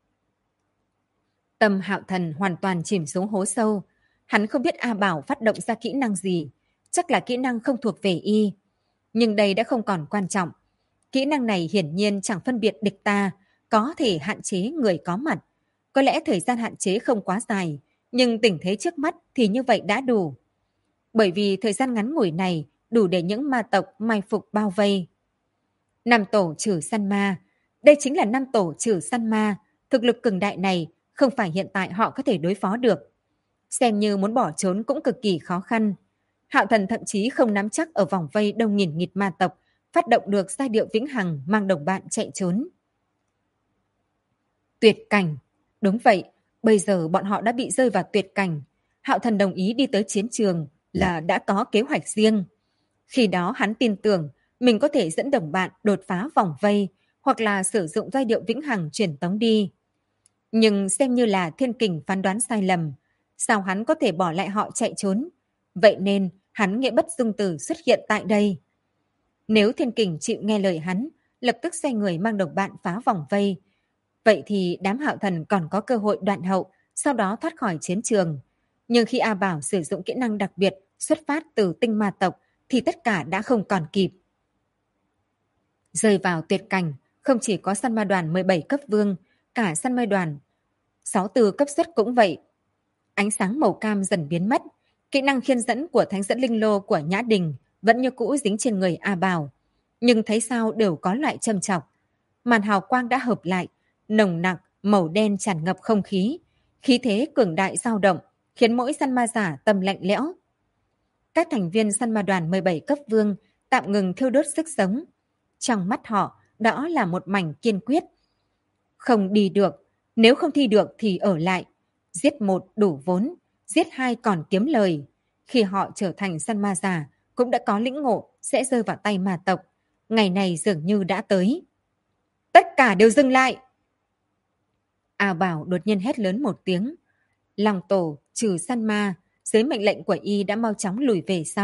Speaker 1: Tâm Hạo Thần hoàn toàn chìm xuống hố sâu. Hắn không biết A Bảo phát động ra kỹ năng gì, chắc là kỹ năng không thuộc về Y. Nhưng đây đã không còn quan trọng. Kỹ năng này hiển nhiên chẳng phân biệt địch ta, có thể hạn chế người có mặt. Có lẽ thời gian hạn chế không quá dài, nhưng tình thế trước mắt thì như vậy đã đủ. Bởi vì thời gian ngắn ngủi này đủ để những ma tộc mai phục bao vây. 5 tổ trừ săn ma. Đây chính là 5 tổ trừ săn ma. Thực lực cường đại này không phải hiện tại họ có thể đối phó được. Xem như muốn bỏ trốn cũng cực kỳ khó khăn. Hạo Thần thậm chí không nắm chắc ở vòng vây đông nghìn nghịt ma tộc phát động được giai điệu vĩnh hằng mang đồng bạn chạy trốn. Tuyệt cảnh. Đúng vậy, bây giờ bọn họ đã bị rơi vào tuyệt cảnh. Hạo Thần đồng ý đi tới chiến trường là đã có kế hoạch riêng. Khi đó hắn tin tưởng mình có thể dẫn đồng bạn đột phá vòng vây hoặc là sử dụng giai điệu vĩnh hằng truyền tống đi. Nhưng xem như là Thiên Kình phán đoán sai lầm, sao hắn có thể bỏ lại họ chạy trốn? Vậy nên hắn nghĩa bất dung từ xuất hiện tại đây. Nếu Thiên Kình chịu nghe lời hắn, lập tức xoay người mang đồng bạn phá vòng vây, vậy thì đám Hạo Thần còn có cơ hội đoạn hậu, sau đó thoát khỏi chiến trường. Nhưng khi A Bảo sử dụng kỹ năng đặc biệt xuất phát từ tinh ma tộc thì tất cả đã không còn kịp. Rơi vào tuyệt cảnh, không chỉ có săn ma đoàn 17 cấp vương, cả săn ma đoàn 64 cấp xuất cũng vậy. Ánh sáng màu cam dần biến mất, kỹ năng khiên dẫn của thánh dẫn linh lô của Nhã Đình vẫn như cũ dính trên người A Bảo. Nhưng thấy sao đều có loại châm chọc. Màn hào quang đã hợp lại, nồng nặc, màu đen tràn ngập không khí. Khí thế cường đại dao động, khiến mỗi săn ma giả tâm lạnh lẽo. Các thành viên săn ma đoàn 17 cấp vương tạm ngừng thiêu đốt sức sống. Trong mắt họ, đó là một mảnh kiên quyết. Không đi được, nếu không thi được thì ở lại. Giết 1 đủ vốn, giết 2 còn kiếm lời. Khi họ trở thành săn ma giả, cũng đã có lĩnh ngộ sẽ rơi vào tay ma tộc. Ngày này dường như đã tới. Tất cả đều dừng lại! A Bảo đột nhiên hét lớn một tiếng. Lòng tổ trừ săn ma, dưới mệnh lệnh của Y đã mau chóng lùi về sau,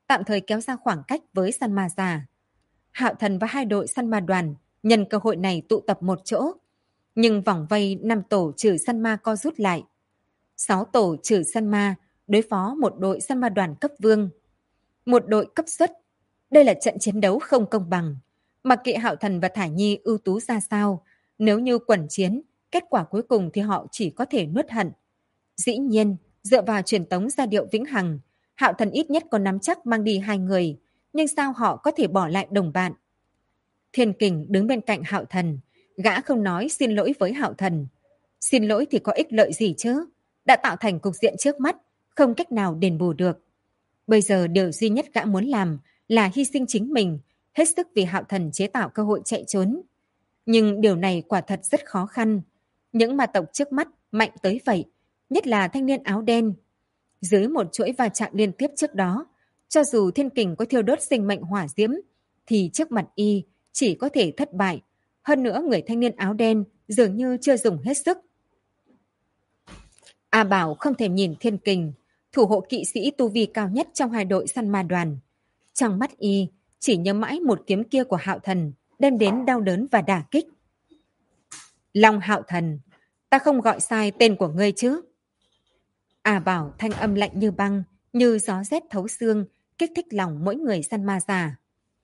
Speaker 1: tạm thời kéo ra khoảng cách với săn ma già. Hạo Thần và hai đội săn ma đoàn nhân cơ hội này tụ tập một chỗ, nhưng vòng vây 5 tổ trừ săn ma co rút lại. 6 tổ trừ săn ma đối phó một đội săn ma đoàn cấp vương, một đội cấp xuất. Đây là trận chiến đấu không công bằng. Mặc kệ Hạo Thần và Thải Nhi ưu tú ra sao, nếu như quần chiến, kết quả cuối cùng thì họ chỉ có thể nuốt hận. Dĩ nhiên, dựa vào truyền tống ra điệu vĩnh hằng, Hạo Thần ít nhất có nắm chắc mang đi 2 người, nhưng sao họ có thể bỏ lại đồng bạn? Thiên Kình đứng bên cạnh Hạo Thần, gã không nói xin lỗi với Hạo Thần. Xin lỗi thì có ích lợi gì chứ? Đã tạo thành cục diện trước mắt, không cách nào đền bù được. Bây giờ điều duy nhất gã muốn làm là hy sinh chính mình, hết sức vì Hạo Thần chế tạo cơ hội chạy trốn. Nhưng điều này quả thật rất khó khăn. Những ma tộc trước mắt mạnh tới vậy, nhất là thanh niên áo đen. Dưới một chuỗi va chạm liên tiếp trước đó, cho dù Thiên Kình có thiêu đốt sinh mệnh hỏa diễm, thì trước mặt y chỉ có thể thất bại. Hơn nữa người thanh niên áo đen dường như chưa dùng hết sức. A Bảo không thể nhìn Thiên Kình, thủ hộ kỵ sĩ tu vi cao nhất trong hai đội săn ma đoàn. Trong mắt y chỉ nhớ mãi một kiếm kia của Hạo Thần đem đến đau đớn và đả kích. Long Hạo Thần, ta không gọi sai tên của ngươi chứ? A Bảo thanh âm lạnh như băng, như gió rét thấu xương, kích thích lòng mỗi người săn ma già.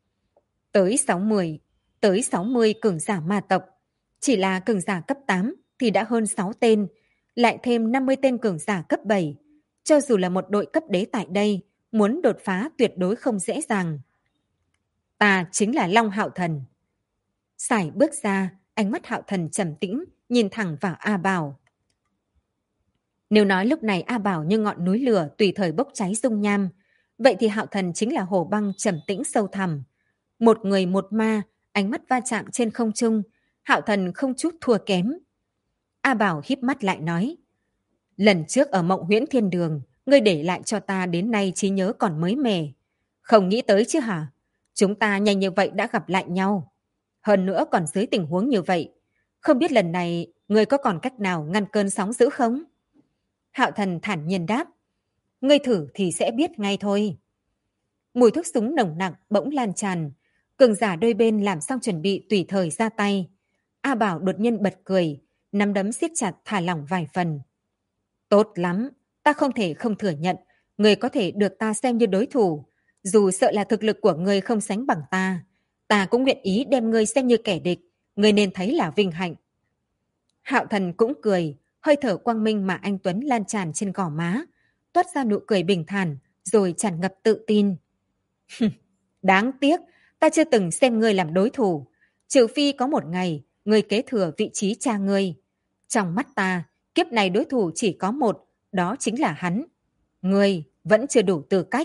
Speaker 1: Tới 60 cường giả ma tộc, chỉ là cường giả cấp 8 thì đã hơn 6 tên, lại thêm 50 tên cường giả cấp 7. Cho dù là một đội cấp đế tại đây, muốn đột phá tuyệt đối không dễ dàng. Ta chính là Long Hạo Thần. Sải bước ra, ánh mắt Hạo Thần trầm tĩnh, nhìn thẳng vào A Bảo. Nếu nói lúc này A Bảo như ngọn núi lửa tùy thời bốc cháy dung nham, vậy thì Hạo Thần chính là hồ băng trầm tĩnh sâu thẳm. Một người một ma, ánh mắt va chạm trên không trung, Hạo Thần không chút thua kém. A Bảo híp mắt lại nói, lần trước ở Mộng Huyễn Thiên Đường, ngươi để lại cho ta đến nay trí nhớ còn mới mẻ. Không nghĩ tới chứ hả? Chúng ta nhanh như vậy đã gặp lại nhau. Hơn nữa còn dưới tình huống như vậy. Không biết lần này ngươi có còn cách nào ngăn cơn sóng dữ không? Hạo Thần thản nhiên đáp, ngươi thử thì sẽ biết ngay thôi. Mùi thuốc súng nồng nặc bỗng lan tràn. Cường giả đôi bên làm xong chuẩn bị tùy thời ra tay. A Bảo đột nhiên bật cười, nắm đấm siết chặt thả lỏng vài phần. Tốt lắm, ta không thể không thừa nhận, ngươi có thể được ta xem như đối thủ. Dù sợ là thực lực của ngươi không sánh bằng ta cũng nguyện ý đem ngươi xem như kẻ địch, ngươi nên thấy là vinh hạnh. Hạo Thần cũng cười, hơi thở quang minh mà anh Tuấn lan tràn trên gò má, toát ra nụ cười bình thản, rồi tràn ngập tự tin. Đáng tiếc, ta chưa từng xem ngươi làm đối thủ, trừ phi có một ngày ngươi kế thừa vị trí cha ngươi. Trong mắt ta, kiếp này đối thủ chỉ có một, đó chính là hắn. Ngươi vẫn chưa đủ tư cách.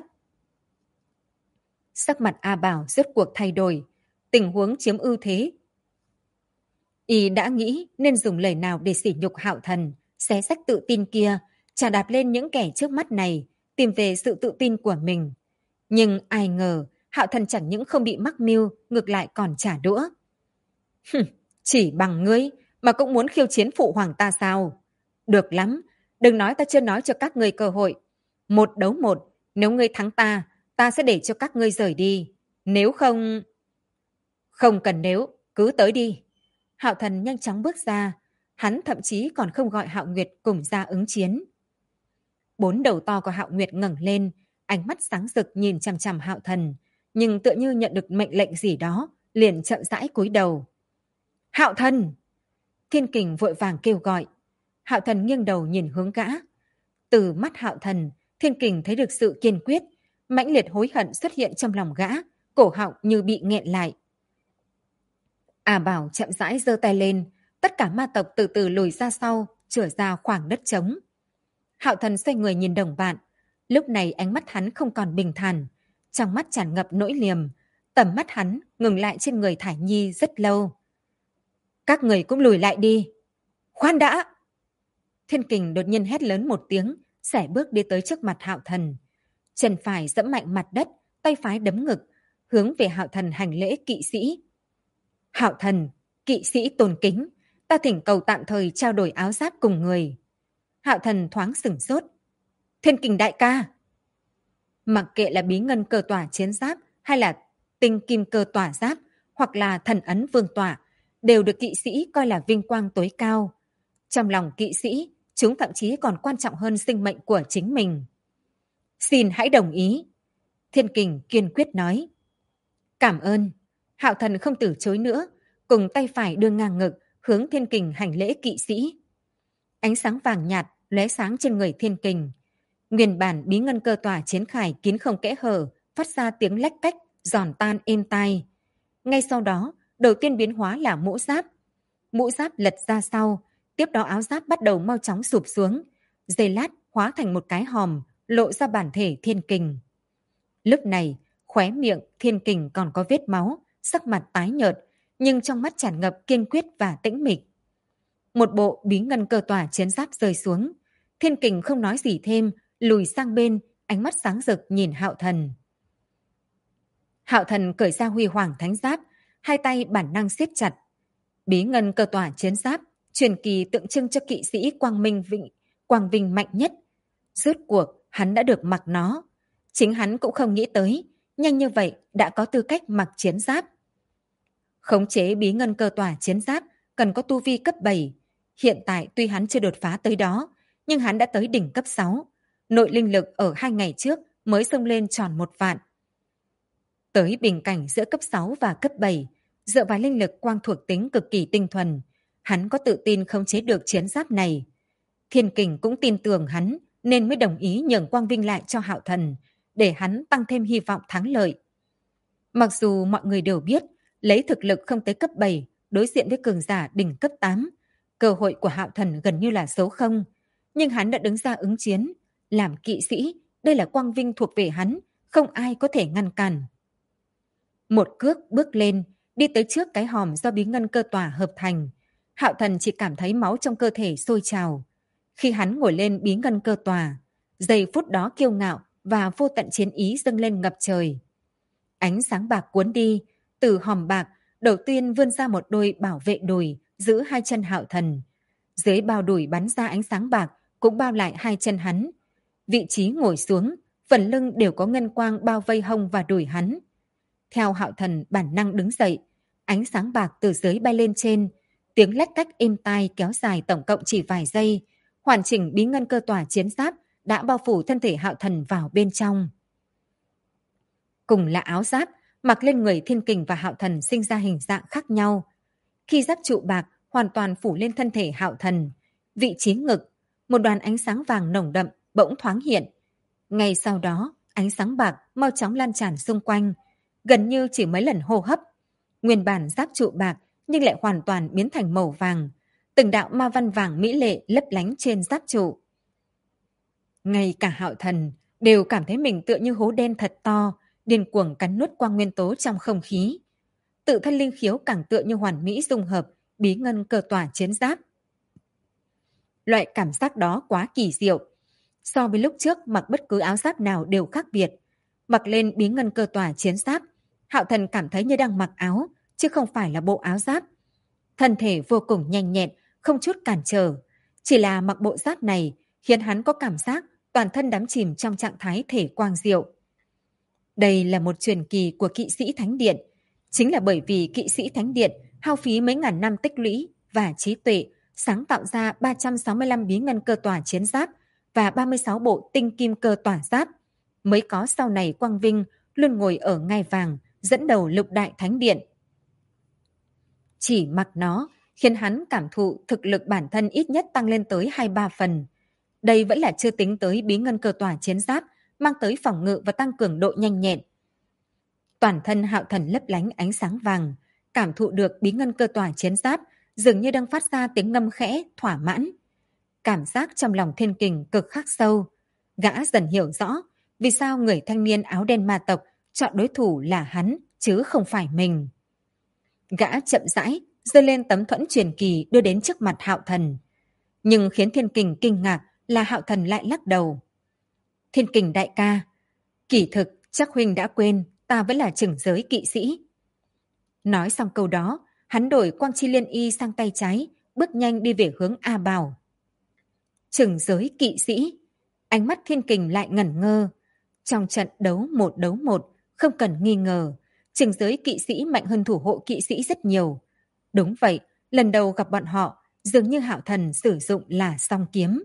Speaker 1: Sắc mặt A Bảo rốt cuộc thay đổi, tình huống chiếm ưu thế. Y đã nghĩ nên dùng lời nào để sỉ nhục Hạo Thần, xé rách tự tin kia, chà đạp lên những kẻ trước mắt này, tìm về sự tự tin của mình. Nhưng ai ngờ, Hạo Thần chẳng những không bị mắc mưu, ngược lại còn trả đũa. Chỉ bằng ngươi mà cũng muốn khiêu chiến phụ hoàng ta sao? Được lắm, đừng nói ta chưa nói cho các ngươi cơ hội. 1 đấu 1, nếu ngươi thắng ta sẽ để cho các ngươi rời đi. Nếu không... Không cần nếu, cứ tới đi. Hạo Thần nhanh chóng bước ra, hắn thậm chí còn không gọi Hạo Nguyệt cùng ra ứng chiến. 4 đầu to của Hạo Nguyệt ngẩng lên, ánh mắt sáng rực nhìn chằm chằm Hạo Thần, nhưng tựa như nhận được mệnh lệnh gì đó, liền chậm rãi cúi đầu. Hạo Thần! Thiên Kình vội vàng kêu gọi. Hạo Thần nghiêng đầu nhìn hướng gã. Từ mắt Hạo Thần, Thiên Kình thấy được sự kiên quyết, mãnh liệt hối hận xuất hiện trong lòng gã, cổ họng như bị nghẹn lại. A Bảo chậm rãi giơ tay lên, tất cả ma tộc từ từ lùi ra sau, trở ra khoảng đất trống. Hạo Thần xoay người nhìn đồng bạn, lúc này ánh mắt hắn không còn bình thản, trong mắt tràn ngập nỗi liềm, tầm mắt hắn ngừng lại trên người Thải Nhi rất lâu. Các người cũng lùi lại đi. Khoan đã! Thiên Kình đột nhiên hét lớn một tiếng, sải bước đi tới trước mặt Hạo Thần. Chân phải giẫm mạnh mặt đất, tay phải đấm ngực, hướng về Hạo Thần hành lễ kỵ sĩ. Hạo Thần, kỵ sĩ tôn kính, ta thỉnh cầu tạm thời trao đổi áo giáp cùng người. Hạo Thần thoáng sửng sốt. Thiên Kình đại ca! Mặc kệ là bí ngân cơ tỏa chiến giáp hay là tinh kim cơ tỏa giáp hoặc là thần ấn vương tỏa, đều được kỵ sĩ coi là vinh quang tối cao. Trong lòng kỵ sĩ, chúng thậm chí còn quan trọng hơn sinh mệnh của chính mình. Xin hãy đồng ý. Thiên Kình kiên quyết nói. Cảm ơn. Hạo Thần không từ chối nữa, cùng tay phải đưa ngang ngực, hướng Thiên Kình hành lễ kỵ sĩ. Ánh sáng vàng nhạt lóe sáng trên người Thiên Kình. Nguyên bản bí ngân cơ tỏa chiến khải kín không kẽ hở, phát ra tiếng lách cách, giòn tan êm tai. Ngay sau đó, đầu tiên biến hóa là mũ giáp. Mũ giáp lật ra sau, tiếp đó áo giáp bắt đầu mau chóng sụp xuống. Giây lát hóa thành một cái hòm, lộ ra bản thể Thiên Kình. Lúc này, khóe miệng Thiên Kình còn có vết máu, sắc mặt tái nhợt, nhưng trong mắt tràn ngập kiên quyết và tĩnh mịch. Một bộ bí ngân cơ tỏa chiến giáp rơi xuống. Thiên Kình không nói gì thêm, lùi sang bên, ánh mắt sáng rực nhìn Hạo Thần. Hạo Thần cởi ra huy hoàng thánh giáp, hai tay bản năng siết chặt. Bí ngân cơ tỏa chiến giáp, truyền kỳ tượng trưng cho kỵ sĩ quang vinh mạnh nhất. Rốt cuộc, hắn đã được mặc nó. Chính hắn cũng không nghĩ tới, nhanh như vậy đã có tư cách mặc chiến giáp. Khống chế bí ngân cơ tỏa chiến giáp cần có tu vi cấp 7. Hiện tại tuy hắn chưa đột phá tới đó, nhưng hắn đã tới đỉnh cấp 6. Nội linh lực ở 2 ngày trước mới xông lên tròn 1 vạn. Tới bình cảnh giữa cấp 6 và cấp 7, dựa vào linh lực quang thuộc tính cực kỳ tinh thuần, hắn có tự tin khống chế được chiến giáp này. Thiên Kình cũng tin tưởng hắn nên mới đồng ý nhường quang vinh lại cho Hạo Thần, để hắn tăng thêm hy vọng thắng lợi. Mặc dù mọi người đều biết, lấy thực lực không tới cấp 7, đối diện với cường giả đỉnh cấp 8, cơ hội của Hạo Thần gần như là số 0, nhưng hắn đã đứng ra ứng chiến. Làm kỵ sĩ, đây là quang vinh thuộc về hắn, không ai có thể ngăn cản. Một cước bước lên, đi tới trước cái hòm do bí ngân cơ tỏa hợp thành. Hạo Thần chỉ cảm thấy máu trong cơ thể sôi trào. Khi hắn ngồi lên bí ngân cơ tỏa, giây phút đó kiêu ngạo và vô tận chiến ý dâng lên ngập trời. Ánh sáng bạc cuốn đi, từ hòm bạc, đầu tiên vươn ra một đôi bảo vệ đùi, giữ hai chân Hạo Thần. Dưới bao đùi bắn ra ánh sáng bạc, cũng bao lại hai chân hắn. Vị trí ngồi xuống, phần lưng đều có ngân quang bao vây hông và đùi hắn. Theo Hạo Thần bản năng đứng dậy, ánh sáng bạc từ dưới bay lên trên, tiếng lách cách êm tai kéo dài tổng cộng chỉ vài giây, hoàn chỉnh bí ngân cơ tỏa chiến giáp đã bao phủ thân thể Hạo Thần vào bên trong. Cùng là áo giáp, mặc lên người Thiên Kình và Hạo Thần sinh ra hình dạng khác nhau. Khi giáp trụ bạc hoàn toàn phủ lên thân thể Hạo Thần, vị trí ngực, một đoàn ánh sáng vàng nồng đậm bỗng thoáng hiện. Ngay sau đó, ánh sáng bạc mau chóng lan tràn xung quanh, gần như chỉ mấy lần hô hấp. Nguyên bản giáp trụ bạc nhưng lại hoàn toàn biến thành màu vàng, từng đạo ma văn vàng mỹ lệ lấp lánh trên giáp trụ. Ngay cả Hạo Thần đều cảm thấy mình tựa như hố đen thật to, điên cuồng cắn nuốt quang nguyên tố trong không khí. Tự thân linh khiếu càng tựa như hoàn mỹ dung hợp bí ngân cơ tỏa chiến giáp. Loại cảm giác đó quá kỳ diệu. So với lúc trước mặc bất cứ áo giáp nào đều khác biệt. Mặc lên bí ngân cơ tỏa chiến giáp, Hạo Thần cảm thấy như đang mặc áo, chứ không phải là bộ áo giáp. Thân thể vô cùng nhanh nhẹn, không chút cản trở. Chỉ là mặc bộ giáp này khiến hắn có cảm giác toàn thân đắm chìm trong trạng thái thể quang diệu. Đây là một truyền kỳ của kỵ sĩ Thánh Điện. Chính là bởi vì kỵ sĩ Thánh Điện hao phí mấy ngàn năm tích lũy và trí tuệ, sáng tạo ra 365 bí ngân cơ tỏa chiến giáp và 36 bộ tinh kim cơ tỏa giáp, mới có sau này quang vinh luôn ngồi ở ngai vàng, dẫn đầu lục đại Thánh Điện. Chỉ mặc nó khiến hắn cảm thụ thực lực bản thân ít nhất tăng lên tới 2-3 phần. Đây vẫn là chưa tính tới bí ngân cơ tỏa chiến giáp mang tới phòng ngự và tăng cường độ nhanh nhẹn. Toàn thân Hạo Thần lấp lánh ánh sáng vàng, cảm thụ được bí ngân cơ tỏa chiến giáp dường như đang phát ra tiếng ngâm khẽ, thỏa mãn. Cảm giác trong lòng Thiên Kình cực khắc sâu. Gã dần hiểu rõ vì sao người thanh niên áo đen ma tộc chọn đối thủ là hắn chứ không phải mình. Gã chậm rãi giơ lên tấm thuẫn truyền kỳ đưa đến trước mặt Hạo Thần. Nhưng khiến Thiên Kình kinh ngạc là Hạo Thần lại lắc đầu. Thiên Kình đại ca, kỳ thực chắc huynh đã quên ta vẫn là chừng giới kỵ sĩ. Nói xong câu đó, hắn đổi quang chi liên y sang tay trái, bước nhanh đi về hướng A Bảo. Chừng giới kỵ sĩ, ánh mắt Thiên Kình lại ngẩn ngơ. Trong trận đấu một, không cần nghi ngờ, trường giới kỵ sĩ mạnh hơn thủ hộ kỵ sĩ rất nhiều. Đúng vậy, lần đầu gặp bọn họ, dường như Hạo Thần sử dụng là song kiếm.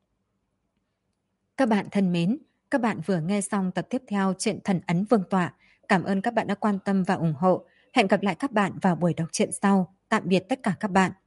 Speaker 1: Các bạn thân mến, các bạn vừa nghe xong tập tiếp theo truyện Thần Ấn Vương Tọa. Cảm ơn các bạn đã quan tâm và ủng hộ. Hẹn gặp lại các bạn vào buổi đọc truyện sau. Tạm biệt tất cả các bạn.